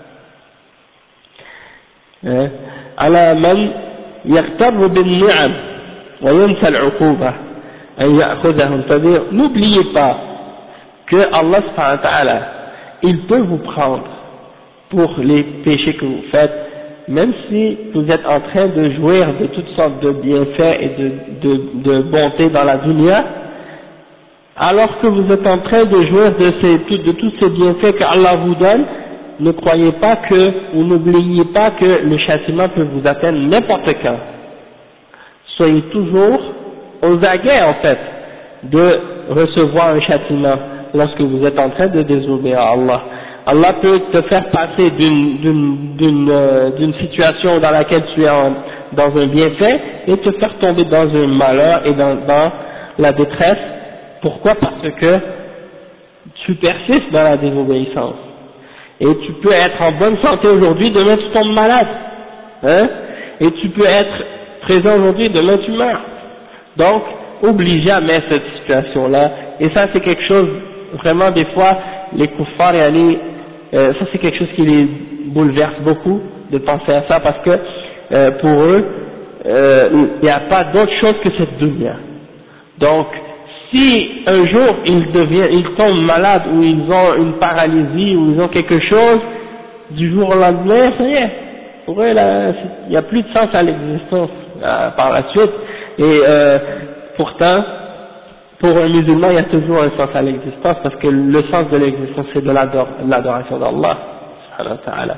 على من يغتر بالنعم وينسى العقوبة أن يأخذهم. C'est-à-dire, n'oubliez pas que Allah subhanahu wa ta'ala il peut vous prendre pour les péchés que vous faites, même si vous êtes en train de jouir de toutes sortes de bienfaits et de bonté dans la dunya, alors que vous êtes en train de jouir de tous ces bienfaits que Allah vous donne, ne croyez pas ou n'oubliez pas que le châtiment peut vous atteindre n'importe quand. Soyez toujours aux aguets en fait de recevoir un châtiment lorsque vous êtes en train de désobéir à Allah. Allah peut te faire passer d'une situation dans laquelle tu es dans un bienfait et te faire tomber dans un malheur et dans la détresse. Pourquoi? Parce que tu persistes dans la désobéissance. Et tu peux être en bonne santé aujourd'hui, demain tu tombes malade. Et tu peux être présent aujourd'hui, demain tu meurs. Donc, oublie jamais cette situation-là. Et ça c'est quelque chose, vraiment des fois, les kuffars ça c'est quelque chose qui les bouleverse beaucoup de penser à ça, parce que pour eux il n'y a pas d'autre chose que cette dunya. Donc si un jour ils tombent malades ou ils ont une paralysie ou ils ont quelque chose, du jour au lendemain, ça y est, pour eux il n'y a plus de sens à l'existence par la suite. Et pourtant pour un musulman, il y a toujours un sens à l'existence, parce que le sens de l'existence, c'est de l'adoration d'Allah, subhanahu wa ta'ala.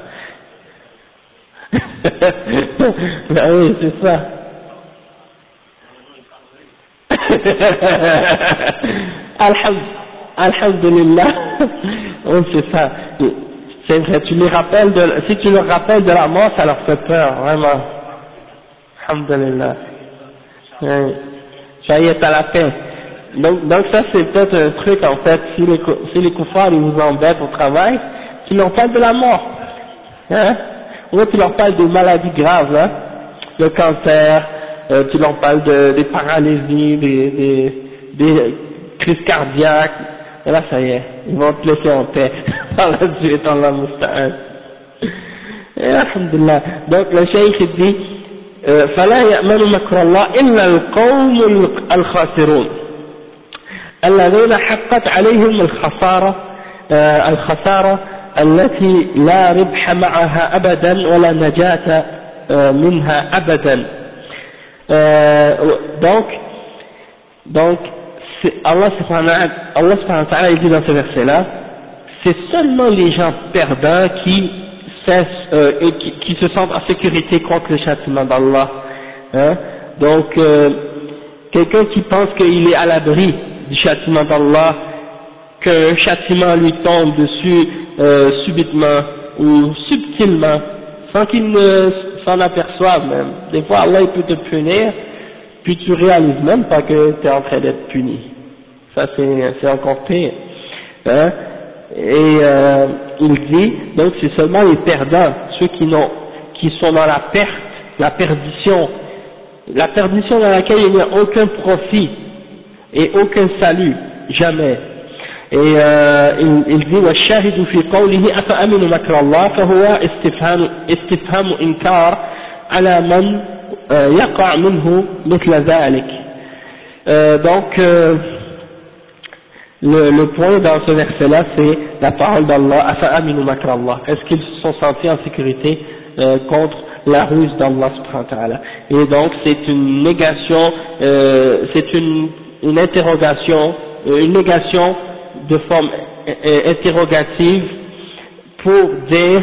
Ben oui, c'est ça. Alhamdulillah. Oui, c'est ça. C'est vrai, si tu leur rappelles de la mort, ça leur fait peur, vraiment. Alhamdulillah. Oui. Ça y est, à la paix. Donc ça c'est peut-être un truc en fait, si les koufars ils vous embêtent au travail, tu leur parles de la mort. Hein? Ou tu leur parles des maladies graves, hein? Le cancer, tu leur parles des paralysies, des crises cardiaques, et là ça y est, ils vont te laisser en paix. Par la suite, Allah musta'an. Et alhamdulillah. Donc le cheikh dit, فلا يأمن مكر الله إلا القوم الخاسرون الذين حقت عليهم الخسارة التي لا ربح معها أبدا ولا نجاة منها أبدا. Donc Allah subhanahu wa ta'ala dit dans ce verset là, c'est seulement les gens perdants qui se sentent en sécurité contre le châtiment d'Allah, hein? Donc quelqu'un qui pense qu'il est à l'abri du châtiment d'Allah, qu'un châtiment lui tombe dessus subitement ou subtilement, sans qu'il ne s'en aperçoive même. Des fois Allah il peut te punir, puis tu réalises même pas que tu es en train d'être puni. Ça c'est encore pire, hein? Et il dit, donc c'est seulement les perdants, ceux qui sont dans la perte, la perdition dans laquelle il n'y a aucun profit et aucun salut, jamais. Et il dit والشاهد في قوله أفأمنوا مكر الله فهو استفهام إنكار على من يقع منه مثل ذلك. Donc le point dans ce verset là c'est la parole d'Allah, أفأمنوا مكر الله, est-ce qu'ils se sont sentis en sécurité contre la ruse d'Allah subhanahu wa ta'ala. Et donc c'est une négation, c'est une interrogation, une négation de forme interrogative pour dire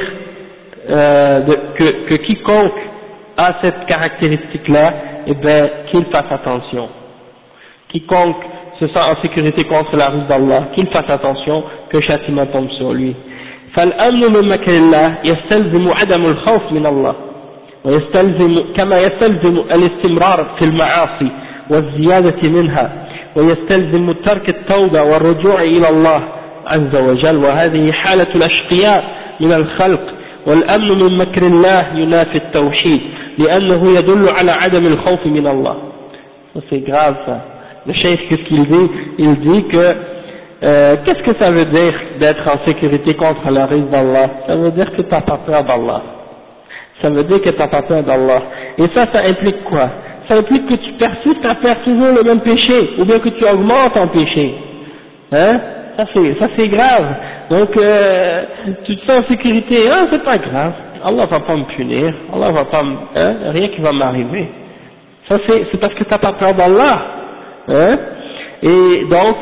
que quiconque a cette caractéristique-là, eh bien qu'il fasse attention. Quiconque se sent en sécurité contre la ruse d'Allah, qu'il fasse attention que le châtiment tombe sur lui. فالأمن من مكر الله يستلزم عدم الخوف من الله ويستلزم كما يستلزم الاستمرار في المعاصي والزيادة منها ويستلزم ترك التوبة والرجوع إلى الله عز وجل وهذه حالة الأشقياء من الخلق والأمن من مكر الله ينافي التوحيد لأنه يدل على عدم الخوف من الله. C'est grave ça. Le cheikh qu'est-ce qu'il dit? Il dit que qu'est-ce que ça veut dire d'être en sécurité contre la ruse d'Allah? Ça veut dire que tu n'as pas peur d'Allah. Ça veut dire que tu n'as pas peur d'Allah. Et ça implique quoi? Ça implique que tu persistes à faire toujours le même péché, ou bien que tu augmentes en péché. Hein? Ça c'est grave. Donc tu te sens en sécurité, ah c'est pas grave, Allah va pas me punir, Allah va pas rien qui va m'arriver. Ça c'est parce que tu n'as pas peur d'Allah. Hein? Et donc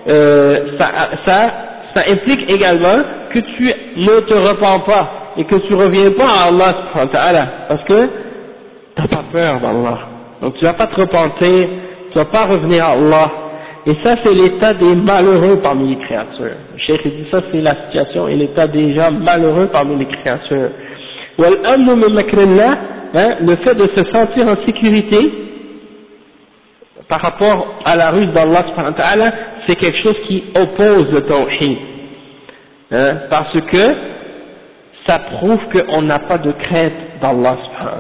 ça implique également que tu ne te repens pas et que tu reviens pas à Allah subhanahu wa ta'ala parce que tu n'as pas peur d'Allah. Donc tu vas pas te repentir, tu vas pas revenir à Allah. Et ça c'est l'état des malheureux parmi les créatures. Le cheikh dit ça c'est la situation et l'état des gens malheureux parmi les créatures. وَالْأَمْنُ مِنْ مَكْرِ اللَّهِ, le fait de se sentir en sécurité par rapport à la ruse d'Allah subhanahu wa ta'ala, c'est quelque chose qui oppose le tawhid, parce que ça prouve qu'on n'a pas de crainte d'Allah subhanahu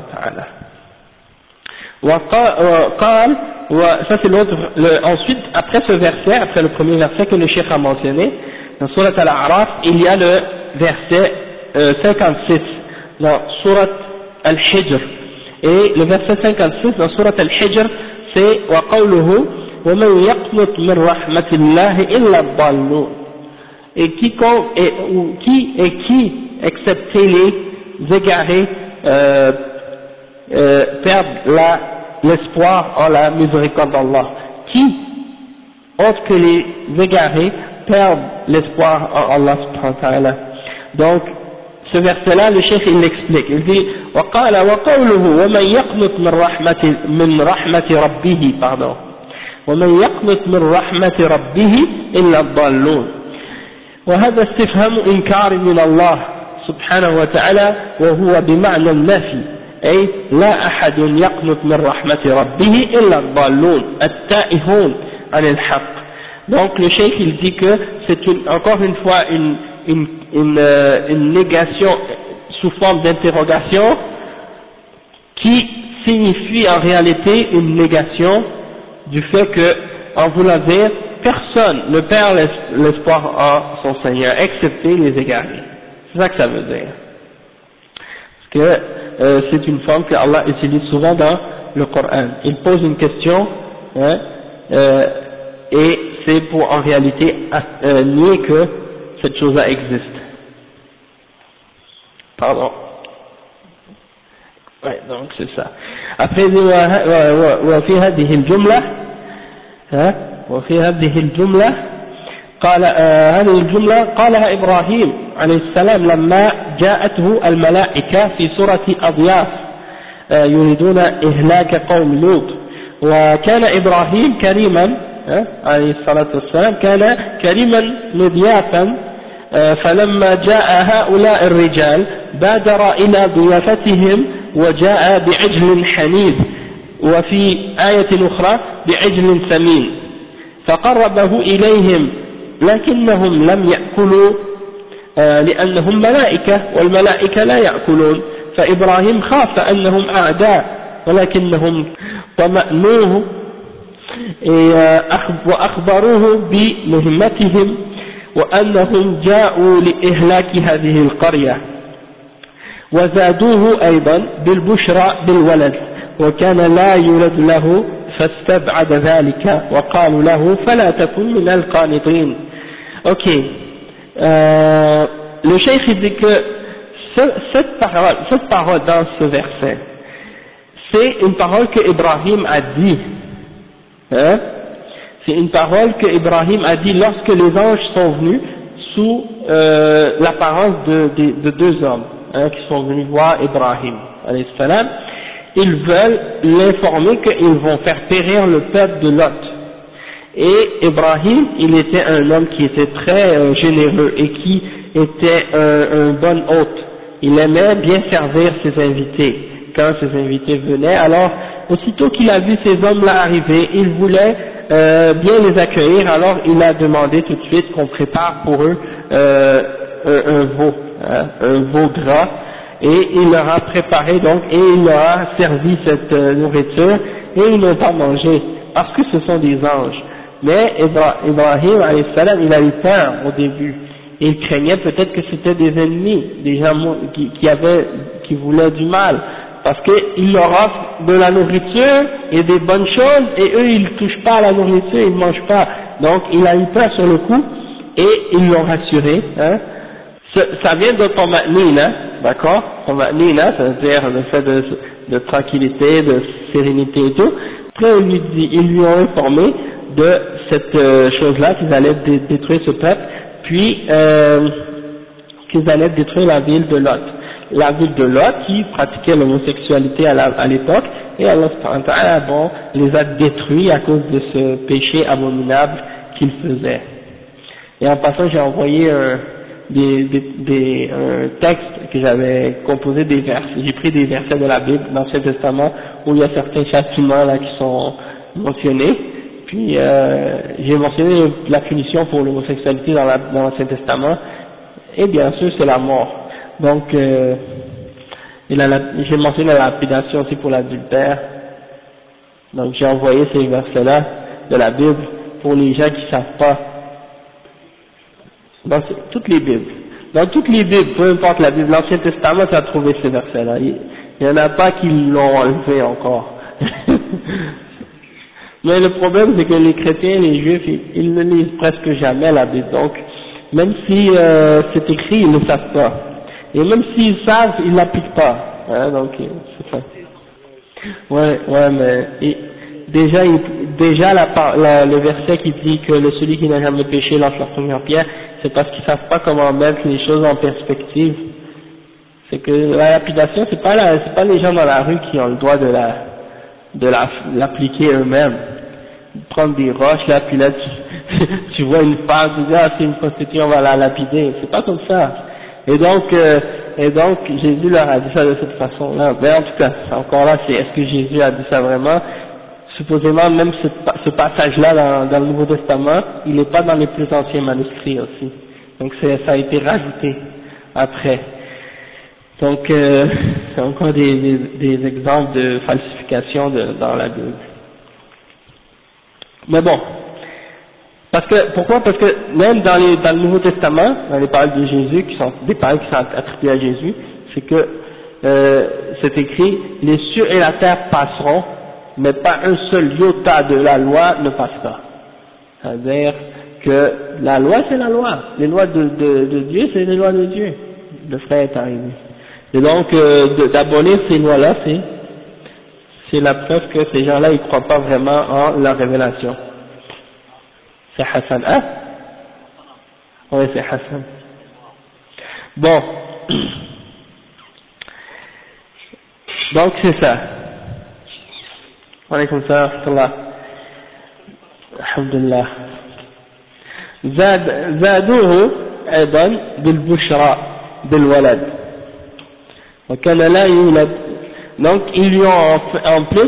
wa ta'ala. Ça c'est l'autre, ensuite après ce verset, après le premier verset que le cheikh a mentionné, dans Surat Al-A'raf, il y a le verset 56 dans Surat Al-Hijr, et le verset 56 dans Surat Al-Hijr c'est وَقَوْلُهُ وَمَنْ يَقْنُطْ مِنْ رَحْمَةِ اللَّهِ إِلَّا الضَّالُّونَ, et qui, excepté les égarés, perdent l'espoir en la miséricorde d'Allah. Qui, autre que les égarés, perdent l'espoir en Allah subhanahu wa ta'ala. Donc, ce verset-là, le cheikh il l'explique. Il dit وقال وقوله ومن يقنط من رحمة ربه ومن يقنط من رحمة ربه إلا الضالون. وهذا استفهام إنكار من الله سبحانه وتعالى وهو بمعنى النفي أي لا أحد يقنط من رحمة ربه إلا الضالون التائهون عن الحق. Donc le cheikh il dit que c'est encore une fois une négation sous forme d'interrogation qui signifie en réalité une négation du fait que, en voulant dire, personne ne perd l'espoir en son Seigneur, excepté les égarés. C'est ça que ça veut dire. Parce que c'est une forme que Allah utilise souvent dans le Coran. Il pose une question, hein, et c'est pour en réalité nier que cette chose-là existe. Pardon. Ouais, donc c'est ça. Après, وفي هذه الجملة وفي هذه الجملة قال هذه الجملة قالها إبراهيم عليه السلام لما جاءته الملائكة في سورة أضياف يريدون إهلاك قوم لوط. وكان إبراهيم كريما عليه الصلاة والسلام كان كريما مضيافا فلما جاء هؤلاء الرجال بادر إلى ضيافتهم وجاء بعجل حنيذ وفي آية أخرى بعجل سمين فقربه إليهم لكنهم لم يأكلوا لأنهم ملائكة والملائكة لا يأكلون فإبراهيم خاف أنهم أعداء ولكنهم طمأنوه وأخبروه بمهمتهم وأنهم جاءوا لإهلاك هذه القرية وزادوه أيضا بالبشرى بالولد وكان لا يولد له فاستبعد ذلك وقالوا له فلا تكن من القانطين. Ok, le cheikh dit que cette parole dans ce verset, c'est une parole que Ibrahim a dit, hein? C'est une parole que Ibrahim a dit lorsque les anges sont venus sous l'apparence de deux hommes, hein, qui sont venus voir Ibrahim alayhi salam. Ils veulent l'informer qu'ils vont faire périr le peuple de Lot. Et Ibrahim, il était un homme qui était très généreux et qui était un bon hôte. Il aimait bien servir ses invités. Quand ses invités venaient, alors aussitôt qu'il a vu ces hommes-là arriver, il voulait bien les accueillir, alors il a demandé tout de suite qu'on prépare pour eux un veau gras. Et il leur a préparé donc, et il leur a servi cette nourriture, et ils n'ont pas mangé, parce que ce sont des anges. Mais Ibrahim, alayhi salam, il a eu peur au début, et il craignait peut-être que c'était des ennemis, des gens qui voulaient du mal, parce qu'il leur offre de la nourriture et des bonnes choses, et eux ils ne touchent pas à la nourriture, ils ne mangent pas. Donc il a eu peur sur le coup, et ils l'ont rassuré, hein. Ça vient de Toma'nina, d'accord? Toma'nina, ça veut dire le fait de tranquillité, de sérénité et tout. Après, ils lui ont informé de cette chose-là, qu'ils allaient détruire ce peuple, puis qu'ils allaient détruire la ville de Lot. La ville de Lot qui pratiquait l'homosexualité à l'époque, et Allah bon, les a détruits à cause de ce péché abominable qu'ils faisaient. Et en passant, j'ai envoyé un texte que j'avais composé des versets. J'ai pris des versets de la Bible, dans l'Ancien Testament, où il y a certains châtiments là qui sont mentionnés. Puis j'ai mentionné la punition pour l'homosexualité dans l'Ancien Testament, et bien sûr c'est la mort. Donc j'ai mentionné la lapidation aussi pour l'adultère. Donc j'ai envoyé ces versets-là de la Bible pour les gens qui ne savent pas. Dans toutes les Bibles, peu importe la Bible, l'Ancien Testament, tu as trouvé ces versets-là. Il n'y en a pas qui l'ont enlevé encore. Mais le problème, c'est que les chrétiens, les juifs, ils ne lisent presque jamais la Bible. Donc, même si c'est écrit, ils ne savent pas. Et même s'ils savent, ils l'appliquent pas. Hein, donc, c'est ça. Ouais, mais déjà le verset qui dit que celui qui n'a jamais péché lance la première pierre, c'est parce qu'ils savent pas comment mettre les choses en perspective. C'est que la lapidation, c'est pas les gens dans la rue qui ont le droit de l'appliquer eux-mêmes. Prendre des roches là, puis là tu vois une femme, tu dis, ah, c'est une prostituée, on va la lapider. C'est pas comme ça. Et donc Jésus leur a dit ça de cette façon-là. Mais en tout cas, encore là, c'est est-ce que Jésus a dit ça vraiment? Supposément, même ce passage-là dans le Nouveau Testament, il n'est pas dans les plus anciens manuscrits aussi. Donc ça a été rajouté après. Donc c'est encore des exemples de falsification dans la Bible. Mais bon, pourquoi? Parce que même dans le Nouveau Testament, dans les paroles de Jésus, qui sont des paroles qui sont attribuées à Jésus, c'est que c'est écrit, les cieux et la terre passeront, mais pas un seul iota de la loi ne passera. C'est-à-dire que la loi, c'est la loi. Les lois de Dieu, c'est les lois de Dieu. Le frère est arrivé. Et donc, d'abolir ces lois-là, c'est la preuve que ces gens-là, ils croient pas vraiment en la révélation. C'est Hassan, hein? Oui, c'est Hassan. Bon. Donc, c'est ça. Alaykoum salam wa rahmatullah. Alhamdulillah. زادوه أيضا بالبشرى بالولد وكان لا يولد. Donc ils lui ont en plus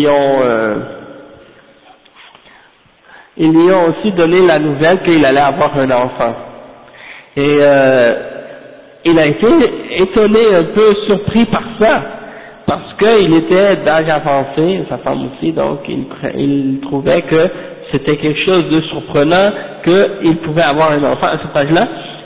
ils lui ont aussi donné la nouvelle qu'il allait avoir un enfant. Et il a été étonné, un peu surpris par ça, parce qu'il était d'âge avancé, sa femme aussi, donc il trouvait que c'était quelque chose de surprenant qu'il pouvait avoir un enfant à cet âge-là.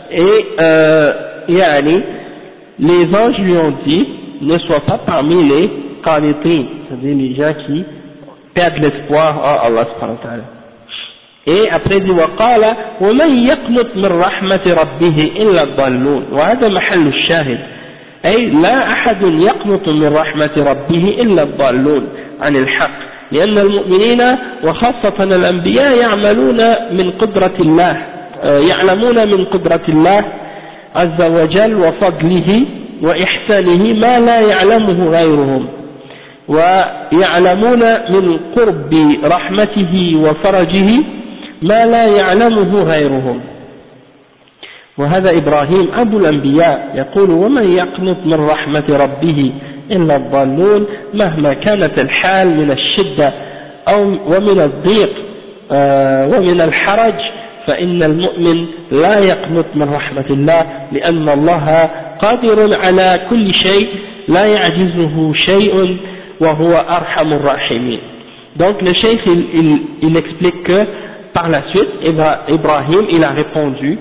Et les anges lui ont dit, ne sois pas parmi les qanitin, c'est-à-dire les gens qui perdent l'espoir en Allah subhanahu wa ta'ala. Et après il dit وقال ومن يقنط من رحمة ربه إلا الضالون وهذا محل الشاهد أي لا أحد يقنط من رحمة ربه إلا الضالون عن الحق لأن المؤمنين وخاصة الأنبياء يعملون من قدرة الله يعلمون من قدرة الله عز وجل وفضله وإحسانه ما لا يعلمه غيرهم ويعلمون من قرب رحمته وفرجه ما لا يعلمه غيرهم. وهذا إبراهيم أبو الأنبياء يقول ومن يقنط من رحمة ربه إلا الضالون مهما كانت الحال من الشدة ومن الضيق ومن الحرج فإن المؤمن لا يقنط من رحمة الله لأن الله قادر على كل شيء لا يعجزه شيء وهو أرحم الراحمين. Donc le cheikh il explique que par la suite Ibrahim il a répondu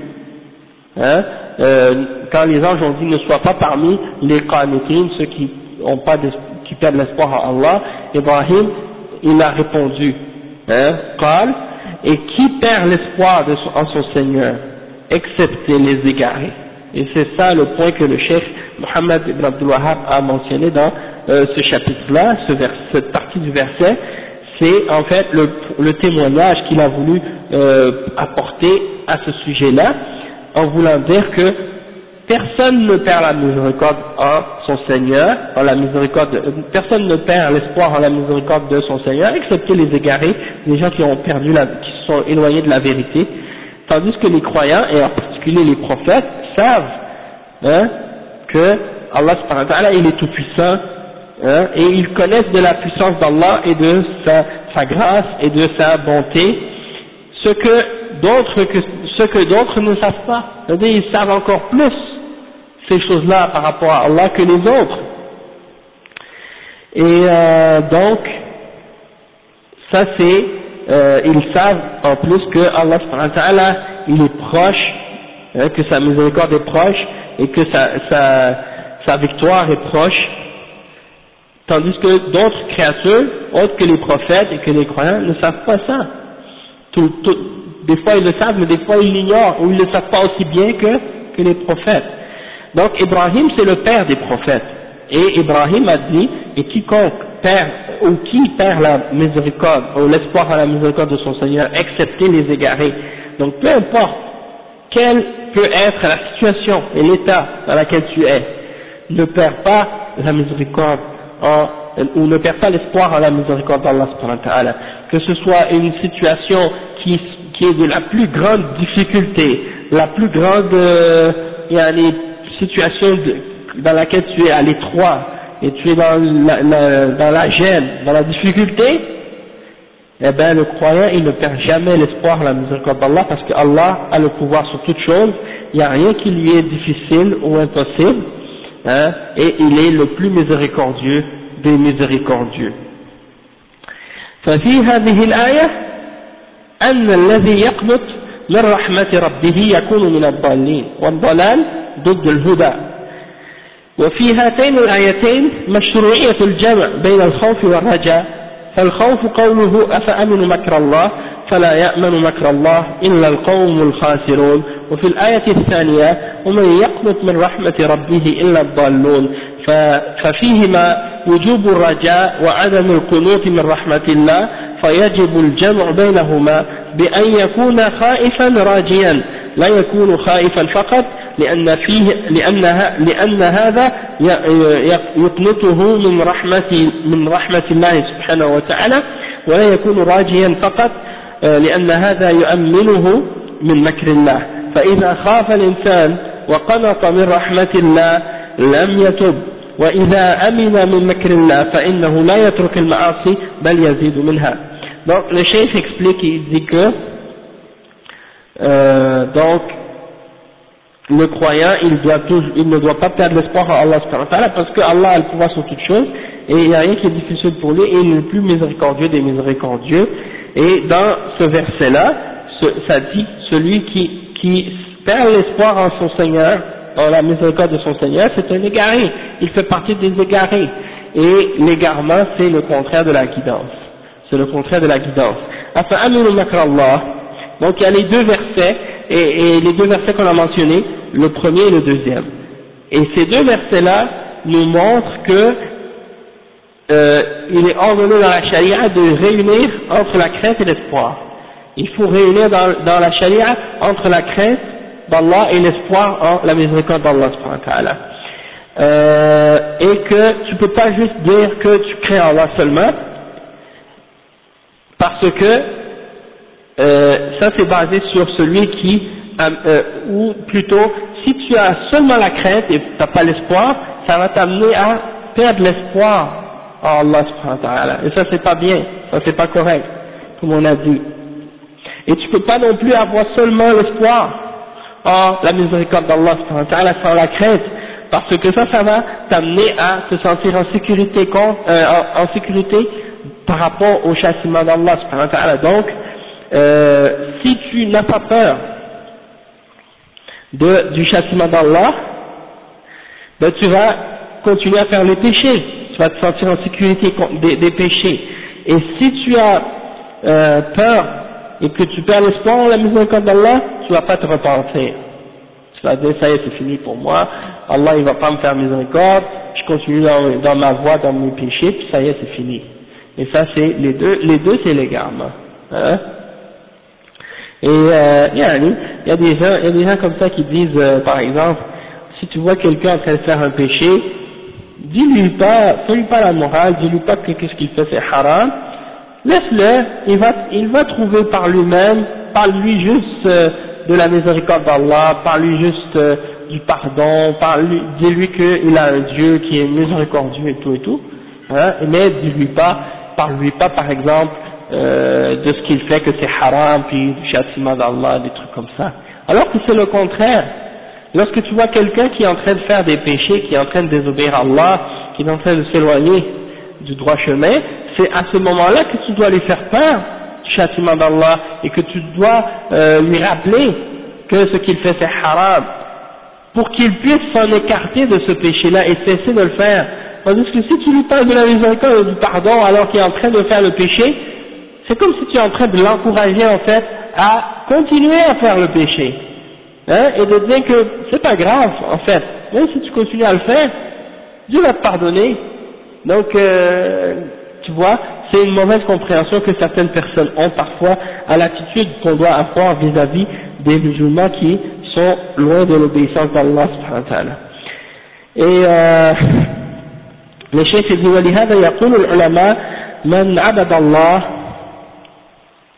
quand les anges ont dit ne sois pas parmi les qanitin, ceux qui perdent l'espoir en Allah, Ibrahim il a répondu qal, et qui perd l'espoir en son Seigneur excepté les égarés. Et c'est ça le point que le cheikh Mohammed ibn Abdul Wahhab a mentionné dans ce chapitre-là, cette partie du verset. C'est en fait le témoignage qu'il a voulu apporter à ce sujet-là, en voulant dire que personne ne perd la miséricorde en son Seigneur, personne ne perd l'espoir en la miséricorde de son Seigneur, excepté les égarés, les gens qui ont perdu qui se sont éloignés de la vérité, tandis que les croyants, et en particulier les prophètes, savent que Allah subhanahu wa ta'ala il est tout puissant, et ils connaissent de la puissance d'Allah et de sa grâce et de sa bonté, ce que d'autres ne savent pas. C'est-à-dire ils savent encore plus ces choses-là par rapport à Allah que les autres. Et donc ça c'est ils savent en plus que Allah subhanahu wa ta'ala il est proche, que sa miséricorde est proche et que sa victoire est proche, tandis que d'autres créatures, autres que les prophètes et que les croyants, ne savent pas ça. Des fois ils le savent, mais des fois ils l'ignorent, ou ils ne le savent pas aussi bien que les prophètes. Donc Ibrahim c'est le père des prophètes, et Ibrahim a dit, et quiconque perd, ou qui perd la miséricorde, ou l'espoir à la miséricorde de son Seigneur, excepté les égarés. Donc peu importe quelle peut être la situation et l'état dans lequel tu es, ne perds pas la miséricorde ou ne perds pas l'espoir en la miséricorde d'Allah subhanahu wa ta'ala. Que ce soit une situation qui qui est de la plus grande difficulté, la plus grande situation dans laquelle tu es à l'étroit, et tu es dans la gêne, dans la difficulté, eh bien le croyant il ne perd jamais l'espoir à la miséricorde d'Allah, parce que Allah a le pouvoir sur toute chose, il n'y a rien qui lui est difficile ou impossible, hein, et il est le plus miséricordieux des miséricordieux. ففي هذه الآية أن الذي يقنط من رحمة ربه يكون من الضالين والضلال ضد الهدى. وفي هاتين الآيتين مشروعية الجمع بين الخوف والرجاء، فالخوف قوله أفأمنوا مكر الله فلا يأمن مكر الله إلا القوم الخاسرون، وفي الآية الثانية ومن يقنط من رحمة ربه إلا الضالون، ففيهما وجوب الرجاء وعدم القنوط من رحمة الله، فيجب الجمع بينهما بأن يكون خائفا راجيا، لا يكون خائفا فقط لأن هذا يقنطه من رحمة الله سبحانه وتعالى، ولا يكون راجيا فقط لأن هذا يؤمنه من مكر الله. فإذا خاف الإنسان وقنط من رحمة الله لم يتب، وإذا أمن من مكر الله فإنه لا يترك المعاصي بل يزيد منها. Donc le cheikh explique, il dit que donc le croyant il ne doit pas perdre l'espoir en Allah subhanahu wa ta'ala, parce que Allah a le pouvoir sur toute chose et il n'y a rien qui est difficile pour lui, et il est le plus miséricordieux des miséricordieux. Et dans ce verset là ça dit celui qui perd l'espoir en son Seigneur, en la miséricorde de son Seigneur, c'est un égaré, il fait partie des égarés, et l'égarement c'est le contraire de la guidance, c'est le contraire de la guidance. Donc il y a les deux versets, et les deux versets qu'on a mentionnés, le premier et le deuxième, et ces deux versets là nous montrent que il est ordonné dans la charia de réunir entre la crainte et l'espoir. Il faut réunir dans la charia entre la crainte d'Allah et l'espoir en la miséricorde d'Allah subhanahu wa ta'ala. Et que tu peux pas juste dire que tu crains Allah seulement, parce que ça c'est basé sur celui qui ou plutôt si tu as seulement la crainte et tu n'as pas l'espoir, ça va t'amener à perdre l'espoir en Allah subhanahu wa ta'ala, et ça c'est pas bien, ça c'est pas correct, comme on a dit. Et tu peux pas non plus avoir seulement l'espoir en la miséricorde d'Allah subhanahu wa ta'ala sans la crainte, parce que ça va t'amener à te sentir en sécurité en sécurité par rapport au châtiment d'Allah subhanahu wa ta'ala. Donc si tu n'as pas peur du châtiment d'Allah, ben tu vas continuer à faire les péchés, tu vas te sentir en sécurité des péchés. Et si tu as peur et que tu perds l'espoir en la miséricorde d'Allah, tu vas pas te repentir. Tu vas dire ça y est, c'est fini pour moi, Allah il va pas me faire miséricorde, je continue dans ma voie, dans mes péchés, puis ça y est, c'est fini. Et ça c'est les deux c'est l'égarement. Hein? Et il y a des gens comme ça qui disent par exemple, si tu vois quelqu'un en train de faire un péché, dis-lui pas, fais-lui pas la morale, dis-lui pas que ce qu'il fait c'est haram, laisse-le, il va trouver par lui-même, parle-lui juste de la miséricorde d'Allah, parle-lui juste du pardon, dis-lui qu'il a un Dieu qui est miséricordieux et tout, hein, mais parle-lui pas par exemple de ce qu'il fait que c'est haram, puis du châtiment d'Allah, des trucs comme ça. Alors que c'est le contraire. Lorsque tu vois quelqu'un qui est en train de faire des péchés, qui est en train de désobéir à Allah, qui est en train de s'éloigner du droit chemin, c'est à ce moment-là que tu dois lui faire peur du châtiment d'Allah, et que tu dois lui rappeler que ce qu'il fait c'est haram, pour qu'il puisse s'en écarter de ce péché-là et cesser de le faire. Tandis que si tu lui parles de la miséricorde et du pardon alors qu'il est en train de faire le péché, c'est comme si tu es en train de l'encourager en fait à continuer à faire le péché, hein, et de dire que c'est pas grave en fait, même si tu continues à le faire, Dieu va te pardonner. Donc tu vois, c'est une mauvaise compréhension que certaines personnes ont parfois à l'attitude qu'on doit avoir vis-à-vis des musulmans qui sont loin de l'obéissance d'Allah subhanahu wa ta'ala. Et le cheikh dit ولهذا يقول العلماء من عبد الله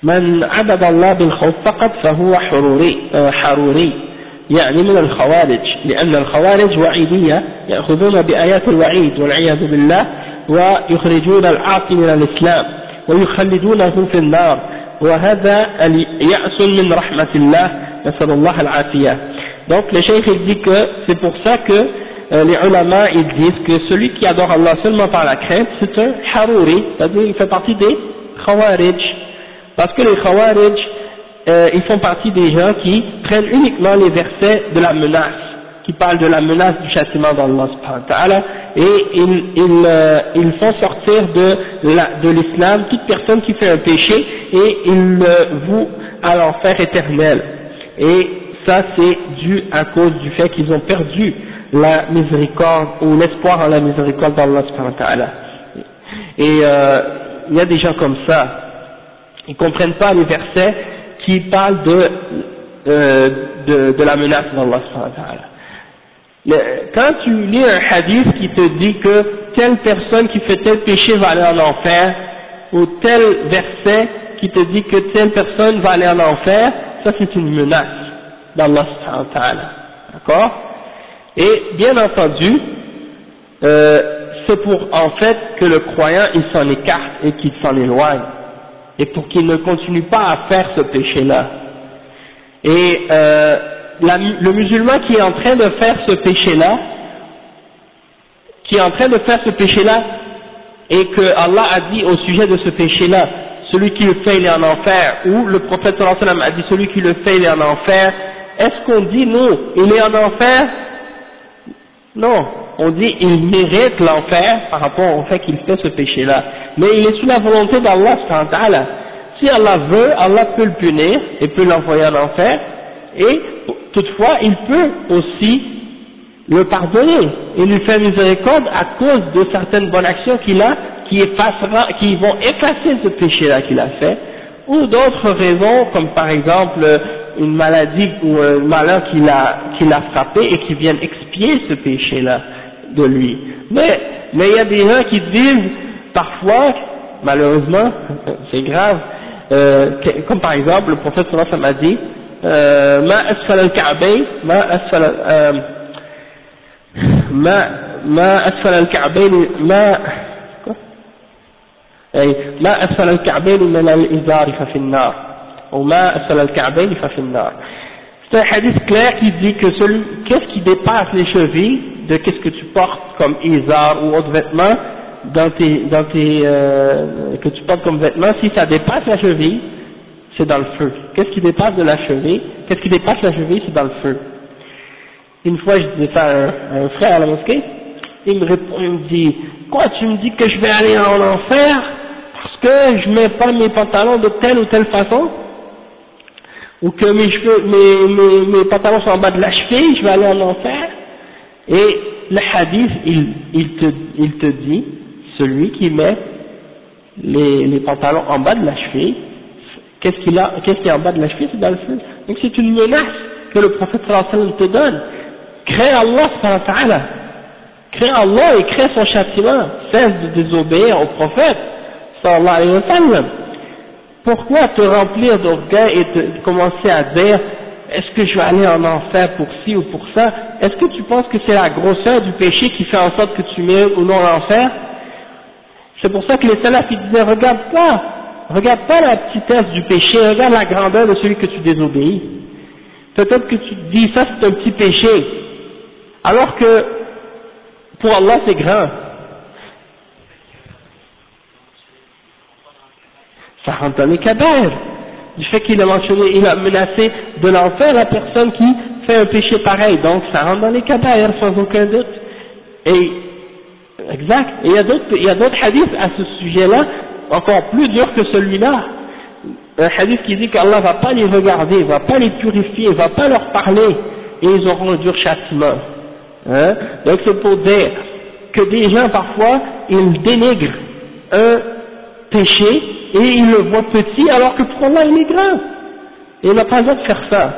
من عبد الله بالخوف فقط فهو حروري يعني من الخوارج، لأن الخوارج وعيدية يأخذون بآيات الوعيد والعياذ بالله ويخرجون العاصي من الإسلام ويخلدونه في النار، وهذا يأس من رحمة الله، نسأل الله العافية. Donc le cheikh il dit que c'est pour ça que les ulama ils disent que celui qui adore Allah seulement par la crainte c'est un haruri, c'est-à-dire il fait partie des khawarij, parce que les khawarij ils font partie des gens qui prennent uniquement les versets de la menace, qui parlent de la menace du châtiment d'Allah subhanahu wa ta'ala, et ils font sortir de l'islam toute personne qui fait un péché et ils vouent à l'enfer éternel. Et ça c'est dû à cause du fait qu'ils ont perdu la miséricorde ou l'espoir en la miséricorde d'Allah subhanahu wa ta'ala. Et il y a des gens comme ça, ils comprennent pas les versets qui parlent de la menace d'Allah subhanahu wa ta'ala. Quand tu lis un hadith qui te dit que telle personne qui fait tel péché va aller en enfer, ou tel verset qui te dit que telle personne va aller en enfer, ça c'est une menace d'Allah subhanahu wa ta'ala, d'accord? Et bien entendu, c'est pour en fait que le croyant il s'en écarte et qu'il s'en éloigne, et pour qu'il ne continue pas à faire ce péché-là. Et le musulman qui est en train de faire ce péché-là, et que Allah a dit au sujet de ce péché-là, celui qui le fait il est en enfer, ou le prophète sallallahu alayhi wa sallam a dit celui qui le fait il est en enfer, est-ce qu'on dit non, il est en enfer? Non, on dit il mérite l'enfer par rapport au fait qu'il fait ce péché-là, mais il est sous la volonté d'Allah subhanahu wa ta'ala. Si Allah veut, Allah peut le punir et peut l'envoyer en enfer, et toutefois il peut aussi le pardonner et lui faire miséricorde à cause de certaines bonnes actions qu'il a qui vont effacer ce péché-là qu'il a fait, ou d'autres raisons comme par exemple une maladie ou un malheur qu'il a frappé et qui viennent expier ce péché-là de lui. Mais il y a des gens qui disent parfois, malheureusement, c'est grave, comme par exemple le prophète sallallahu alayhi wa sallam a dit ما أسفل الكعبين ما أسفل الكعبين من الإزار ففي النار ou ما أسفل الكعبين ففي النار. C'est un hadith clair qui dit que qu'est-ce qui dépasse les chevilles de qu'est-ce que tu portes comme izar ou autre vêtement que tu portes comme vêtement, si ça dépasse la cheville, c'est dans le feu. Qu'est-ce qui dépasse la cheville, c'est dans le feu. Une fois, je disais ça à un frère à la mosquée, il me répond, il me dit, quoi, tu me dis que je vais aller en enfer parce que je mets pas mes pantalons de telle ou telle façon, ou que mes pantalons sont en bas de la cheville, je vais aller en enfer? Et le hadith, il te dit, celui qui met les pantalons en bas de la cheville, qu'est-ce qui est en bas de la cheville, c'est dans le feu. Donc c'est une menace que le prophète sallallahu alayhi wa sallam te donne. Crée Allah subhanahu wa ta'ala, crée Allah et crée son châtiment, cesse de désobéir au prophète sallallahu alayhi wa sallam. Pourquoi te remplir d'orgueil et de commencer à dire est-ce que je vais aller en enfer pour ci ou pour ça? Est-ce que tu penses que c'est la grosseur du péché qui fait en sorte que tu mérites ou non l'enfer? C'est pour ça que les salafs ils disaient regarde pas la petitesse du péché, regarde la grandeur de celui que tu désobéis. Peut-être que tu te dis ça c'est un petit péché, alors que pour Allah c'est grand. Ça rentre dans les kabair. Du fait qu'il a mentionné, il a menacé de l'enfer la personne qui fait un péché pareil, donc ça rentre dans les kabair sans aucun doute. Et exact. Et il y a d'autres hadiths à ce sujet-là, encore plus durs que celui-là. Un hadith qui dit qu'Allah va pas les regarder, va pas les purifier, va pas leur parler, et ils auront un dur châtiment. Hein? Donc c'est pour dire que des gens parfois, ils dénigrent un péché, et ils le voient petit, alors que pour Allah il est grand. Et il n'a pas le droit de faire ça.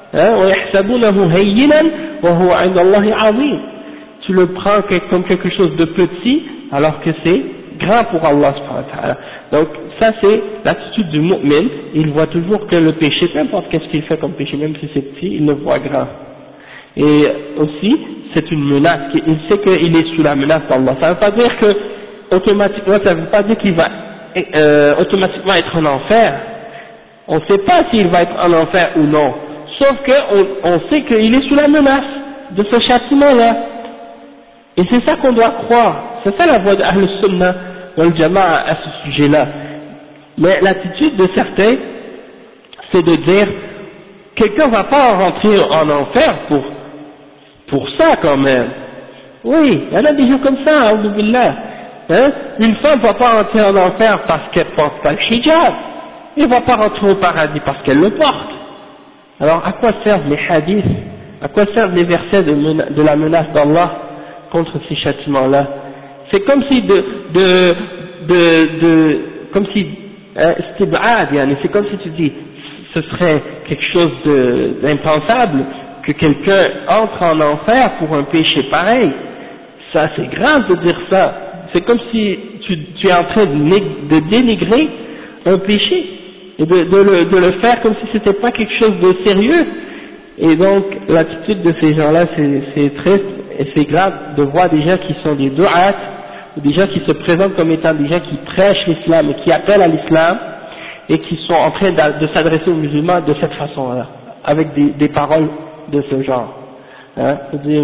Hein? Tu le prends comme quelque chose de petit, alors que c'est grand pour Allah subhanahu wa ta'ala. Donc ça c'est l'attitude du mu'min, il voit toujours que le péché, peu importe qu'est-ce qu'il fait comme péché, même si c'est petit, il le voit grand. Et aussi, c'est une menace, il sait qu'il est sous la menace d'Allah. Ça ne veut pas dire que, automatiquement, ça ne veut pas dire qu'il va automatiquement être en enfer. On ne sait pas s'il va être en enfer ou non, sauf qu'on sait qu'il est sous la menace de ce châtiment-là. Et c'est ça qu'on doit croire, c'est ça la voie d'Ahl Sunnah wal Jama'a à ce sujet-là. Mais l'attitude de certains, c'est de dire, quelqu'un va pas rentrer en enfer pour ça quand même. Oui, il y en a des gens comme ça, a'oudhu billah. Hein? Une femme va pas rentrer en enfer parce qu'elle porte pas le hijab. Elle ne va pas rentrer au paradis parce qu'elle le porte. Alors à quoi servent les hadiths? À quoi servent les versets de la menace d'Allah contre ces châtiments-là? C'est comme si comme si c'est comme si tu dis, ce serait quelque chose d'impensable que quelqu'un entre en enfer pour un péché pareil. Ça, c'est grave de dire ça. C'est comme si tu es en train de dénigrer un péché et de le faire comme si c'était pas quelque chose de sérieux. Et donc, l'attitude de ces gens-là, c'est triste et c'est grave de voir des gens qui sont des du'at, ou des gens qui se présentent comme étant des gens qui prêchent l'islam et qui appellent à l'islam, et qui sont en train de s'adresser aux musulmans de cette façon-là, avec des paroles de ce genre. Hein, c'est-à-dire,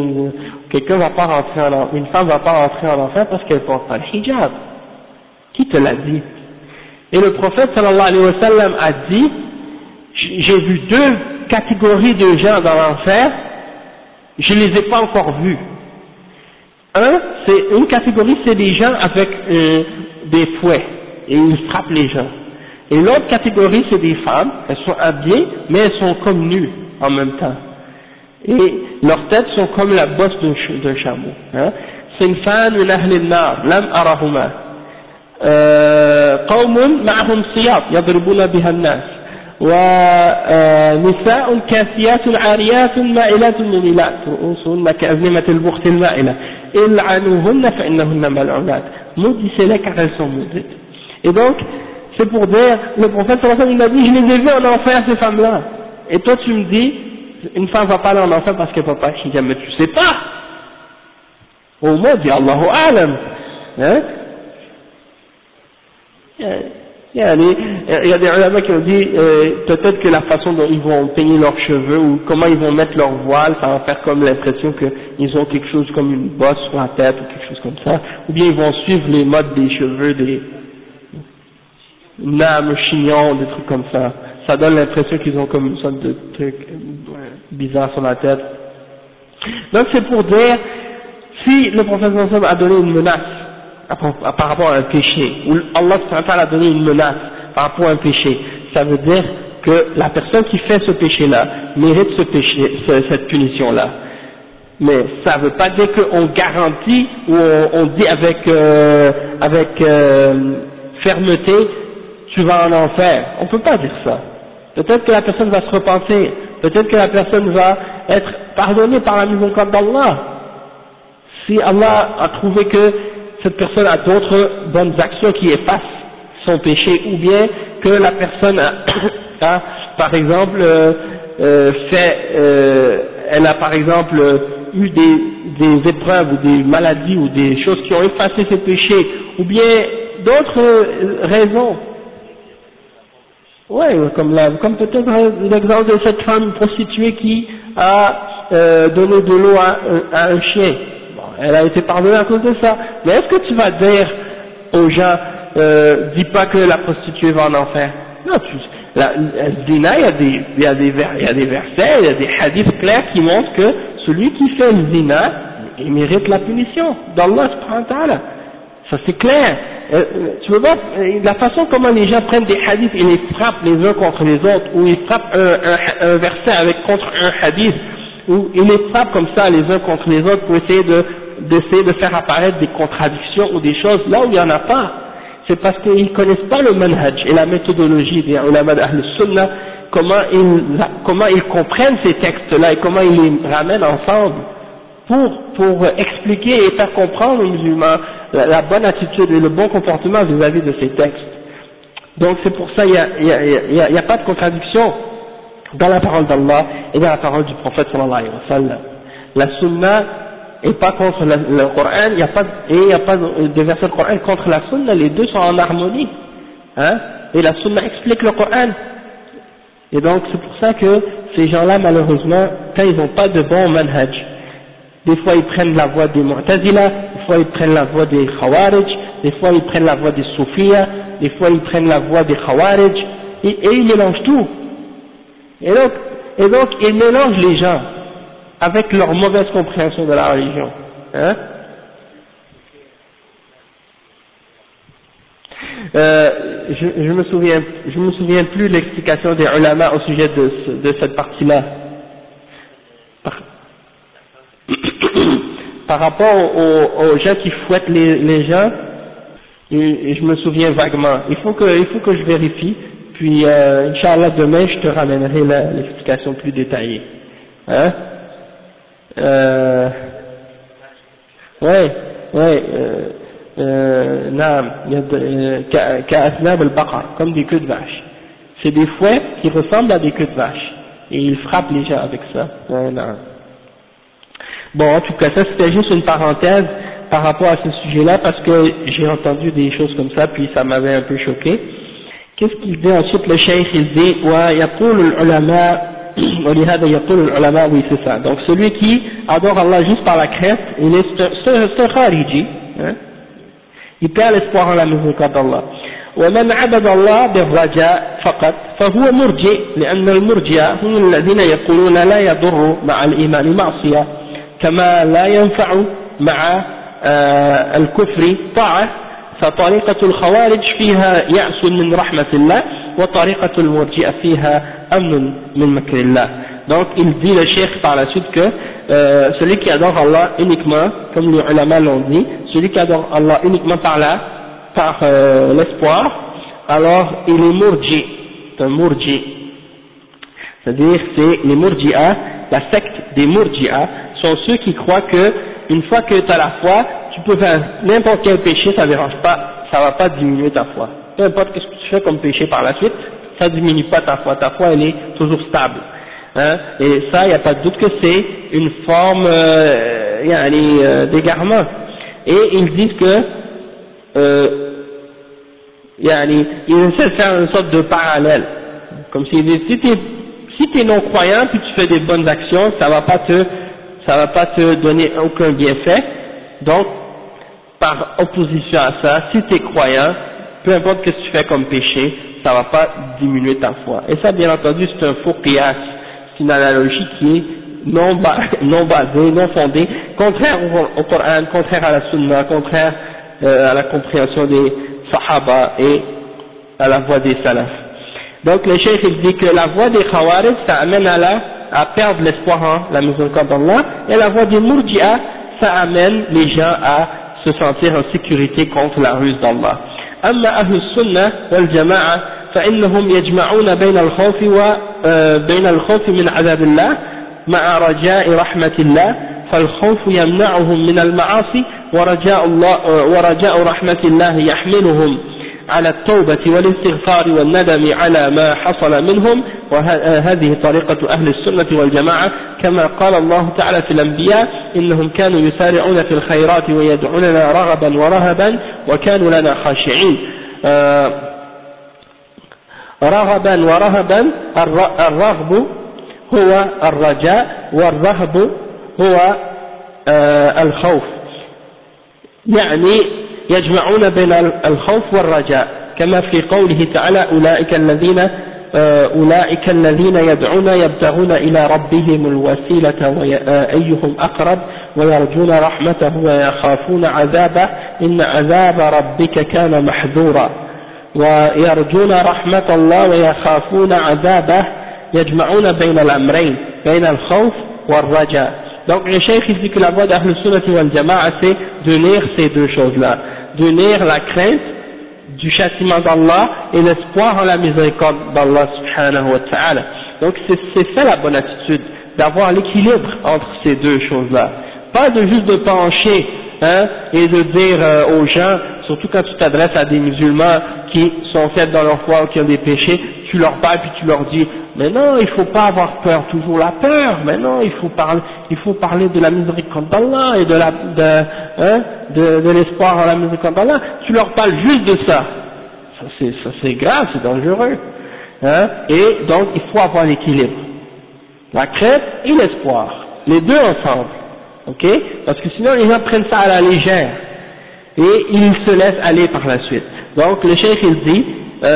une femme va pas rentrer en enfer parce qu'elle porte pas le hijab. Qui te l'a dit? Et le prophète sallallahu alayhi wa sallam a dit, j'ai vu deux catégories de gens dans l'enfer, je les ai pas encore vus. Une catégorie, c'est des gens avec des fouets, et ils frappent les gens. Et l'autre catégorie, c'est des femmes, elles sont habillées, mais elles sont comme nues en même temps. Et leurs têtes sont comme la bosse d'un chameau. Sinfan min ahli an-nar, lam arahuma. قوم معهم سياط يضربون بها الناس ونساء كاسيات عاريات مائلات مميلات رؤوسهن كأزنمة البخت المائلة إلعنوهن فإنهن ملعونات maudissez-les car elles sont maudites. Et donc c'est pour dire, le prophète sallallahu alayhi wa sallam, il a dit, je les ai vues en enfer ces femmes-là, et toi tu me dis une femme va pas aller en enfer parce qu'elle ne peut pas hijab, mais tu sais pas, au moins dis Allahu a'lam, hein. Il y a des ulama qui ont dit peut-être que la façon dont ils vont peigner leurs cheveux ou comment ils vont mettre leur voile, ça va faire comme l'impression qu'ils ont quelque chose comme une bosse sur la tête ou quelque chose comme ça, ou bien ils vont suivre les modes des cheveux, des names, chignons, des trucs comme ça. Ça donne l'impression qu'ils ont comme une sorte de truc bizarre sur la tête. Donc c'est pour dire, si le prophète sallallahu a donné une menace par rapport à un péché, ou Allah a donné une menace par rapport à un péché, ça veut dire que la personne qui fait ce péché-là mérite cette punition-là. Mais ça ne veut pas dire qu'on garantit ou on dit avec fermeté, tu vas en enfer. On ne peut pas dire ça. Peut-être que la personne va se repentir, peut-être que la personne va être pardonnée par la miséricorde d'Allah. Si Allah a trouvé que cette personne a d'autres bonnes actions qui effacent son péché, ou bien que la personne a par exemple elle a par exemple eu des épreuves ou des maladies ou des choses qui ont effacé ses péchés, ou bien d'autres raisons. Ouais, comme peut-être l'exemple de cette femme prostituée qui a donné de l'eau à un chien. Elle a été pardonnée à cause de ça. Mais est-ce que tu vas dire aux gens, dis pas que la prostituée va en enfer? Non, zina, il y a des versets, il y a des hadiths clairs qui montrent que celui qui fait le zina, il mérite la punition d'Allah subhanahu wa ta'ala. Ça c'est clair. Tu veux voir la façon comment les gens prennent des hadiths et les frappent les uns contre les autres, ou ils frappent un verset contre un hadith, ou ils les frappent comme ça les uns contre les autres pour essayer de faire apparaître des contradictions ou des choses là où il n'y en a pas. C'est parce qu'ils ne connaissent pas le manhaj et la méthodologie des ulama d'Ahl Sunnah, comment ils comprennent ces textes-là et comment ils les ramènent ensemble pour expliquer et faire comprendre aux musulmans la bonne attitude et le bon comportement vis-à-vis de ces textes. Donc c'est pour ça il y a pas de contradiction dans la parole d'Allah et dans la parole du prophète sallallahu alayhi wa sallam. La sunna est pas contre le Coran, il n'y a pas de versets du Coran contre la sunna, les deux sont en harmonie, hein, et la sunna explique le Coran. Et donc c'est pour ça que ces gens-là, malheureusement, quand ils n'ont pas de bon manhaj, des fois ils prennent la voie des Mu'tazila, des fois ils prennent la voie des Khawarij, des fois ils prennent la voie des Soufiyya, des fois ils prennent la voie des Khawarij, et ils mélangent tout. Et donc ils mélangent les gens avec leur mauvaise compréhension de la religion. Hein? Je me souviens plus de l'explication des ulama au sujet de cette partie-là. Par rapport aux gens qui fouettent les gens, je me souviens vaguement. Il faut que je vérifie, puis Inch'Allah demain je te ramènerai l'explication plus détaillée. Hein? Ka'asnab al-baqar, comme des queues de vache. C'est des fouets qui ressemblent à des queues de vache. Et ils frappent les gens avec ça. Bon, en tout cas, ça c'était juste une parenthèse par rapport à ce sujet-là, parce que j'ai entendu des choses comme ça, puis ça m'avait un peu choqué. Qu'est-ce qu'il dit ensuite, le cheikh, il dit, وَيَقُولُ الْعُلَمَاء ولهذا يقول العلماء, oui c'est ça. Donc celui qui adore Allah juste par la crainte, c'est un khariji, hein? Il perd l'espoir en la miséricorde d'Allah. ومن عبد الله بالرجاء فقط فهو مرجئ لأن المرجئة هم الذين يقولون لا يضر مع الإيمان معصية كما لا ينفع مع الكفر طاعة فطريقة الخوارج فيها يأس من رحمة الله وطريقة المرجئة فيها أمن من مكر الله. Donc il dit le cheikh par la suite que celui qui adore Allah uniquement, comme les ulama l'ont dit, celui qui adore Allah uniquement par l'espoir, alors il est murji, c'est un murji. C'est-à-dire c'est les murji'a, la secte des murji'a sont ceux qui croient que une fois que tu as la foi, tu peux faire n'importe quel péché, ça ne dérange pas, ça ne va pas diminuer ta foi. Peu importe ce que tu fais comme péché par la suite, ça ne diminue pas ta foi elle est toujours stable. Hein? Et ça, il n'y a pas de doute que c'est une forme d'égarement. Et ils disent que ils essaient de faire une sorte de parallèle. Comme s'ils disent, si tu es non-croyant puis tu fais des bonnes actions, ça va pas te donner aucun bienfait. Donc, par opposition à ça, si tu es croyant, peu importe ce que tu fais comme péché, ça va pas diminuer ta foi. Et ça, bien entendu, c'est un faux qiyas, c'est une analogie qui est non basée, non fondée, contraire au Coran, contraire à la Sunna, contraire à la compréhension des Sahaba et à la voie des Salaf. Donc le cheikh il dit que la voie des Khawarij, ça amène à perdre l'espoir en la miséricorde d'Allah, et la voie des Murji'a, ça amène les gens à se sentir en sécurité contre la ruse d'Allah. أما أهل السنة والجماعة فإنهم يجمعون بين الخوف من عذاب الله مع رجاء رحمة الله فالخوف يمنعهم من المعاصي ورجاء رحمة الله يحملهم على التوبة والاستغفار والندم على ما حصل منهم وهذه طريقة أهل السنة والجماعة كما قال الله تعالى في الأنبياء إنهم كانوا يسارعون في الخيرات ويدعوننا رغبا ورهبا وكانوا لنا خاشعين. رغبا ورهبا الرغب هو الرجاء والرهب هو الخوف يعني يجمعون بين الخوف والرجاء كما في قوله تعالى أولئك الذين يدعون يبتغون إلى ربهم الوسيلة أيهم أقرب ويرجون رحمته ويخافون عذابه إن عذاب ربك كان محذورا ويرجون رحمة الله ويخافون عذابه يجمعون بين الأمرين بين الخوف والرجاء. Donc le cheikh il dit que la voie d'Ahl Sunnati wal Jama'a c'est d'unir ces deux choses-là, d'unir la crainte du châtiment d'Allah et l'espoir en la miséricorde d'Allah subhanahu wa ta'ala. Donc c'est ça la bonne attitude, d'avoir l'équilibre entre ces deux choses-là. Pas de juste de pencher et de dire aux gens, surtout quand tu t'adresses à des musulmans qui sont faibles dans leur foi ou qui ont des péchés, tu leur parles puis tu leur dis, mais non, il faut pas avoir peur, toujours la peur, mais non, il faut parler de la miséricorde d'Allah et de l'espoir en la miséricorde d'Allah. Tu leur parles juste de ça. Ça c'est grave, c'est dangereux. Hein, et donc il faut avoir l'équilibre. La crainte et l'espoir. Les deux ensemble. Ok? Parce que sinon les gens prennent ça à la légère. Et ils se laissent aller par la suite. Donc le cheikh il dit,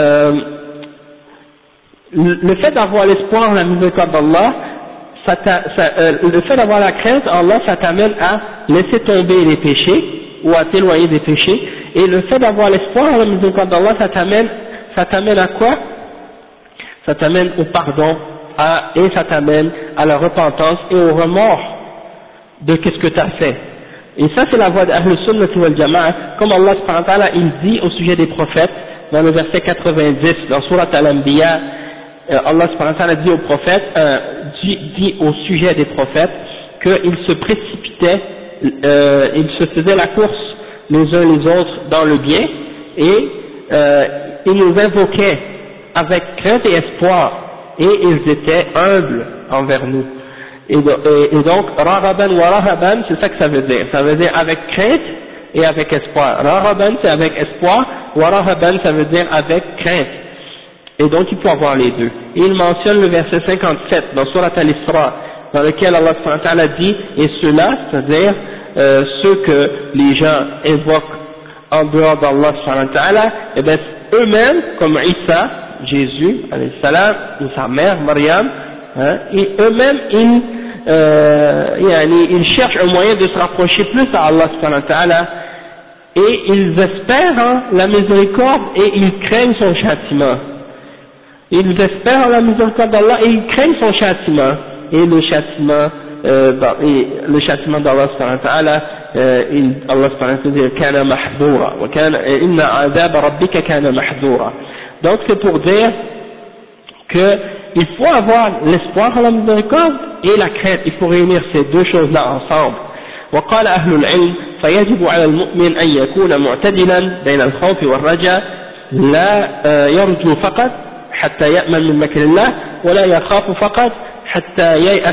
le fait d'avoir l'espoir en la miséricorde d'Allah, le fait d'avoir la crainte en Allah, ça t'amène à laisser tomber les péchés ou à t'éloigner des péchés. Et le fait d'avoir l'espoir en la miséricorde d'Allah, ça t'amène à quoi? Ça t'amène au pardon et ça t'amène à la repentance et au remords de qu'est-ce que tu as fait. Et ça c'est la voie d'Ahl Sunnah wal Jama'a, comme Allah subhanahu wa ta'ala il dit au sujet des prophètes dans le verset 90 dans Surat Al-Anbiya. Allah subhanahu wa ta'ala dit aux prophètes, dit au sujet des prophètes qu'ils se précipitaient, ils se faisaient la course les uns les autres dans le bien et ils nous invoquaient avec crainte et espoir et ils étaient humbles envers nous. Et donc Raghaban wa Rahaban, c'est ça que ça veut dire. Ça veut dire avec crainte et avec espoir. Raghaban c'est avec espoir, wa Rahaban ça veut dire avec crainte. Et donc il faut avoir les deux. Et il mentionne le verset 57 dans Surat Al-Isra, dans lequel Allah subhanahu wa ta'ala dit, et ceux-là, c'est-à-dire ceux que les gens évoquent en dehors d'Allah subhanahu wa ta'ala, et bien eux-mêmes, comme Isa, Jésus, alayhi salam, ou sa mère, Maryam, hein, et eux-mêmes, ils cherchent un moyen de se rapprocher plus à Allah subhanahu wa ta'ala, et ils espèrent la miséricorde et ils craignent son châtiment. Ils espèrent la miséricorde d'Allah et ils craignent son châtiment. Et le châtiment d'Allah subhanahu wa ta'ala, Allah subhanahu wa ta'ala dit kana mahdura wa kana inna adab rabbika kana mahdura. Donc c'est pour dire que il faut avoir l'espoir en la miséricorde et la crainte. Il faut réunir ces deux choses-là ensemble. وقال أهل العلم فيجب على المؤمن أن يكون معتدلا بين الخوف والرجاء لا يرجو فقط حتى يأمن من مكر الله ولا يخاف فقط حتى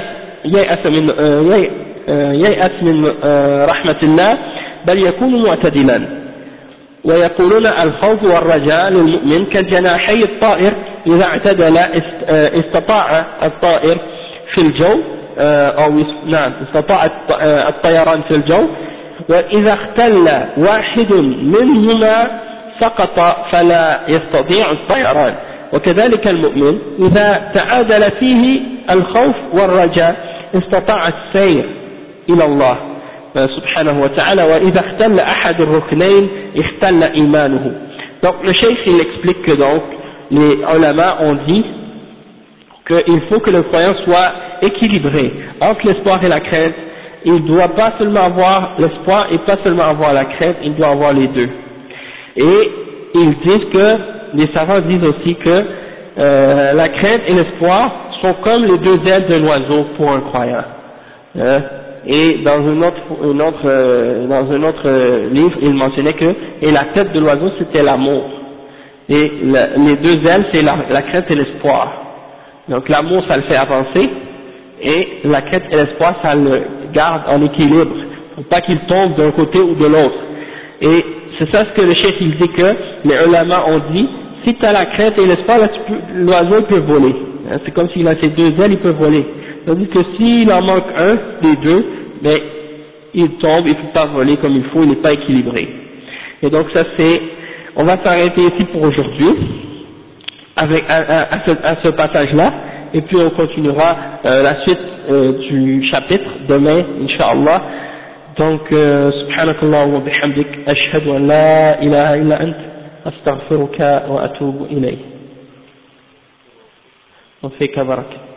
ييأس من رحمة الله بل يكون معتدلا. ويقولون الخوف والرجاء للمؤمن كالجناحي الطائر إذا اعتدل استطاع الطائر في الجو استطاع الطيران في الجو وإذا اختل واحد منهما سقط فلا يستطيع الطيران. وكذلك المؤمن إذا تعادل فيه الخوف والرجاء استطاع السير إلى الله سبحانه وتعالى وإذا اختل أحد الركنين اختل إيمانه. Donc le cheikh il explique que donc les ulama ont dit qu'il faut que le croyant soit équilibré entre l'espoir et la crainte. Il ne doit pas seulement avoir l'espoir et pas seulement avoir la crainte, il doit avoir les deux. Et ils disent que les savants disent aussi que la crainte et l'espoir sont comme les deux ailes de l'oiseau pour un croyant. Et dans un autre livre, il mentionnait que et la tête de l'oiseau c'était l'amour. Et les deux ailes c'est la crainte et l'espoir. Donc l'amour ça le fait avancer et la crainte et l'espoir ça le garde en équilibre pour pas qu'il tombe d'un côté ou de l'autre. Et c'est ça ce que le cheikh il dit que les ulama ont dit, si tu as la crainte et l'espoir, l'oiseau peut voler. C'est comme s'il a ses deux ailes, il peut voler. C'est-à-dire que s'il en manque un des deux, mais il tombe, il ne peut pas voler comme il faut, il n'est pas équilibré. Et donc ça c'est, on va s'arrêter ici pour aujourd'hui, à ce passage-là, et puis on continuera la suite du chapitre demain, Inch'Allah. Donc, subhanakallah wa bihamdik, ashhadu an la ilaha illa ant, astaghfiruka wa atubu ilayh. On fait kabarak.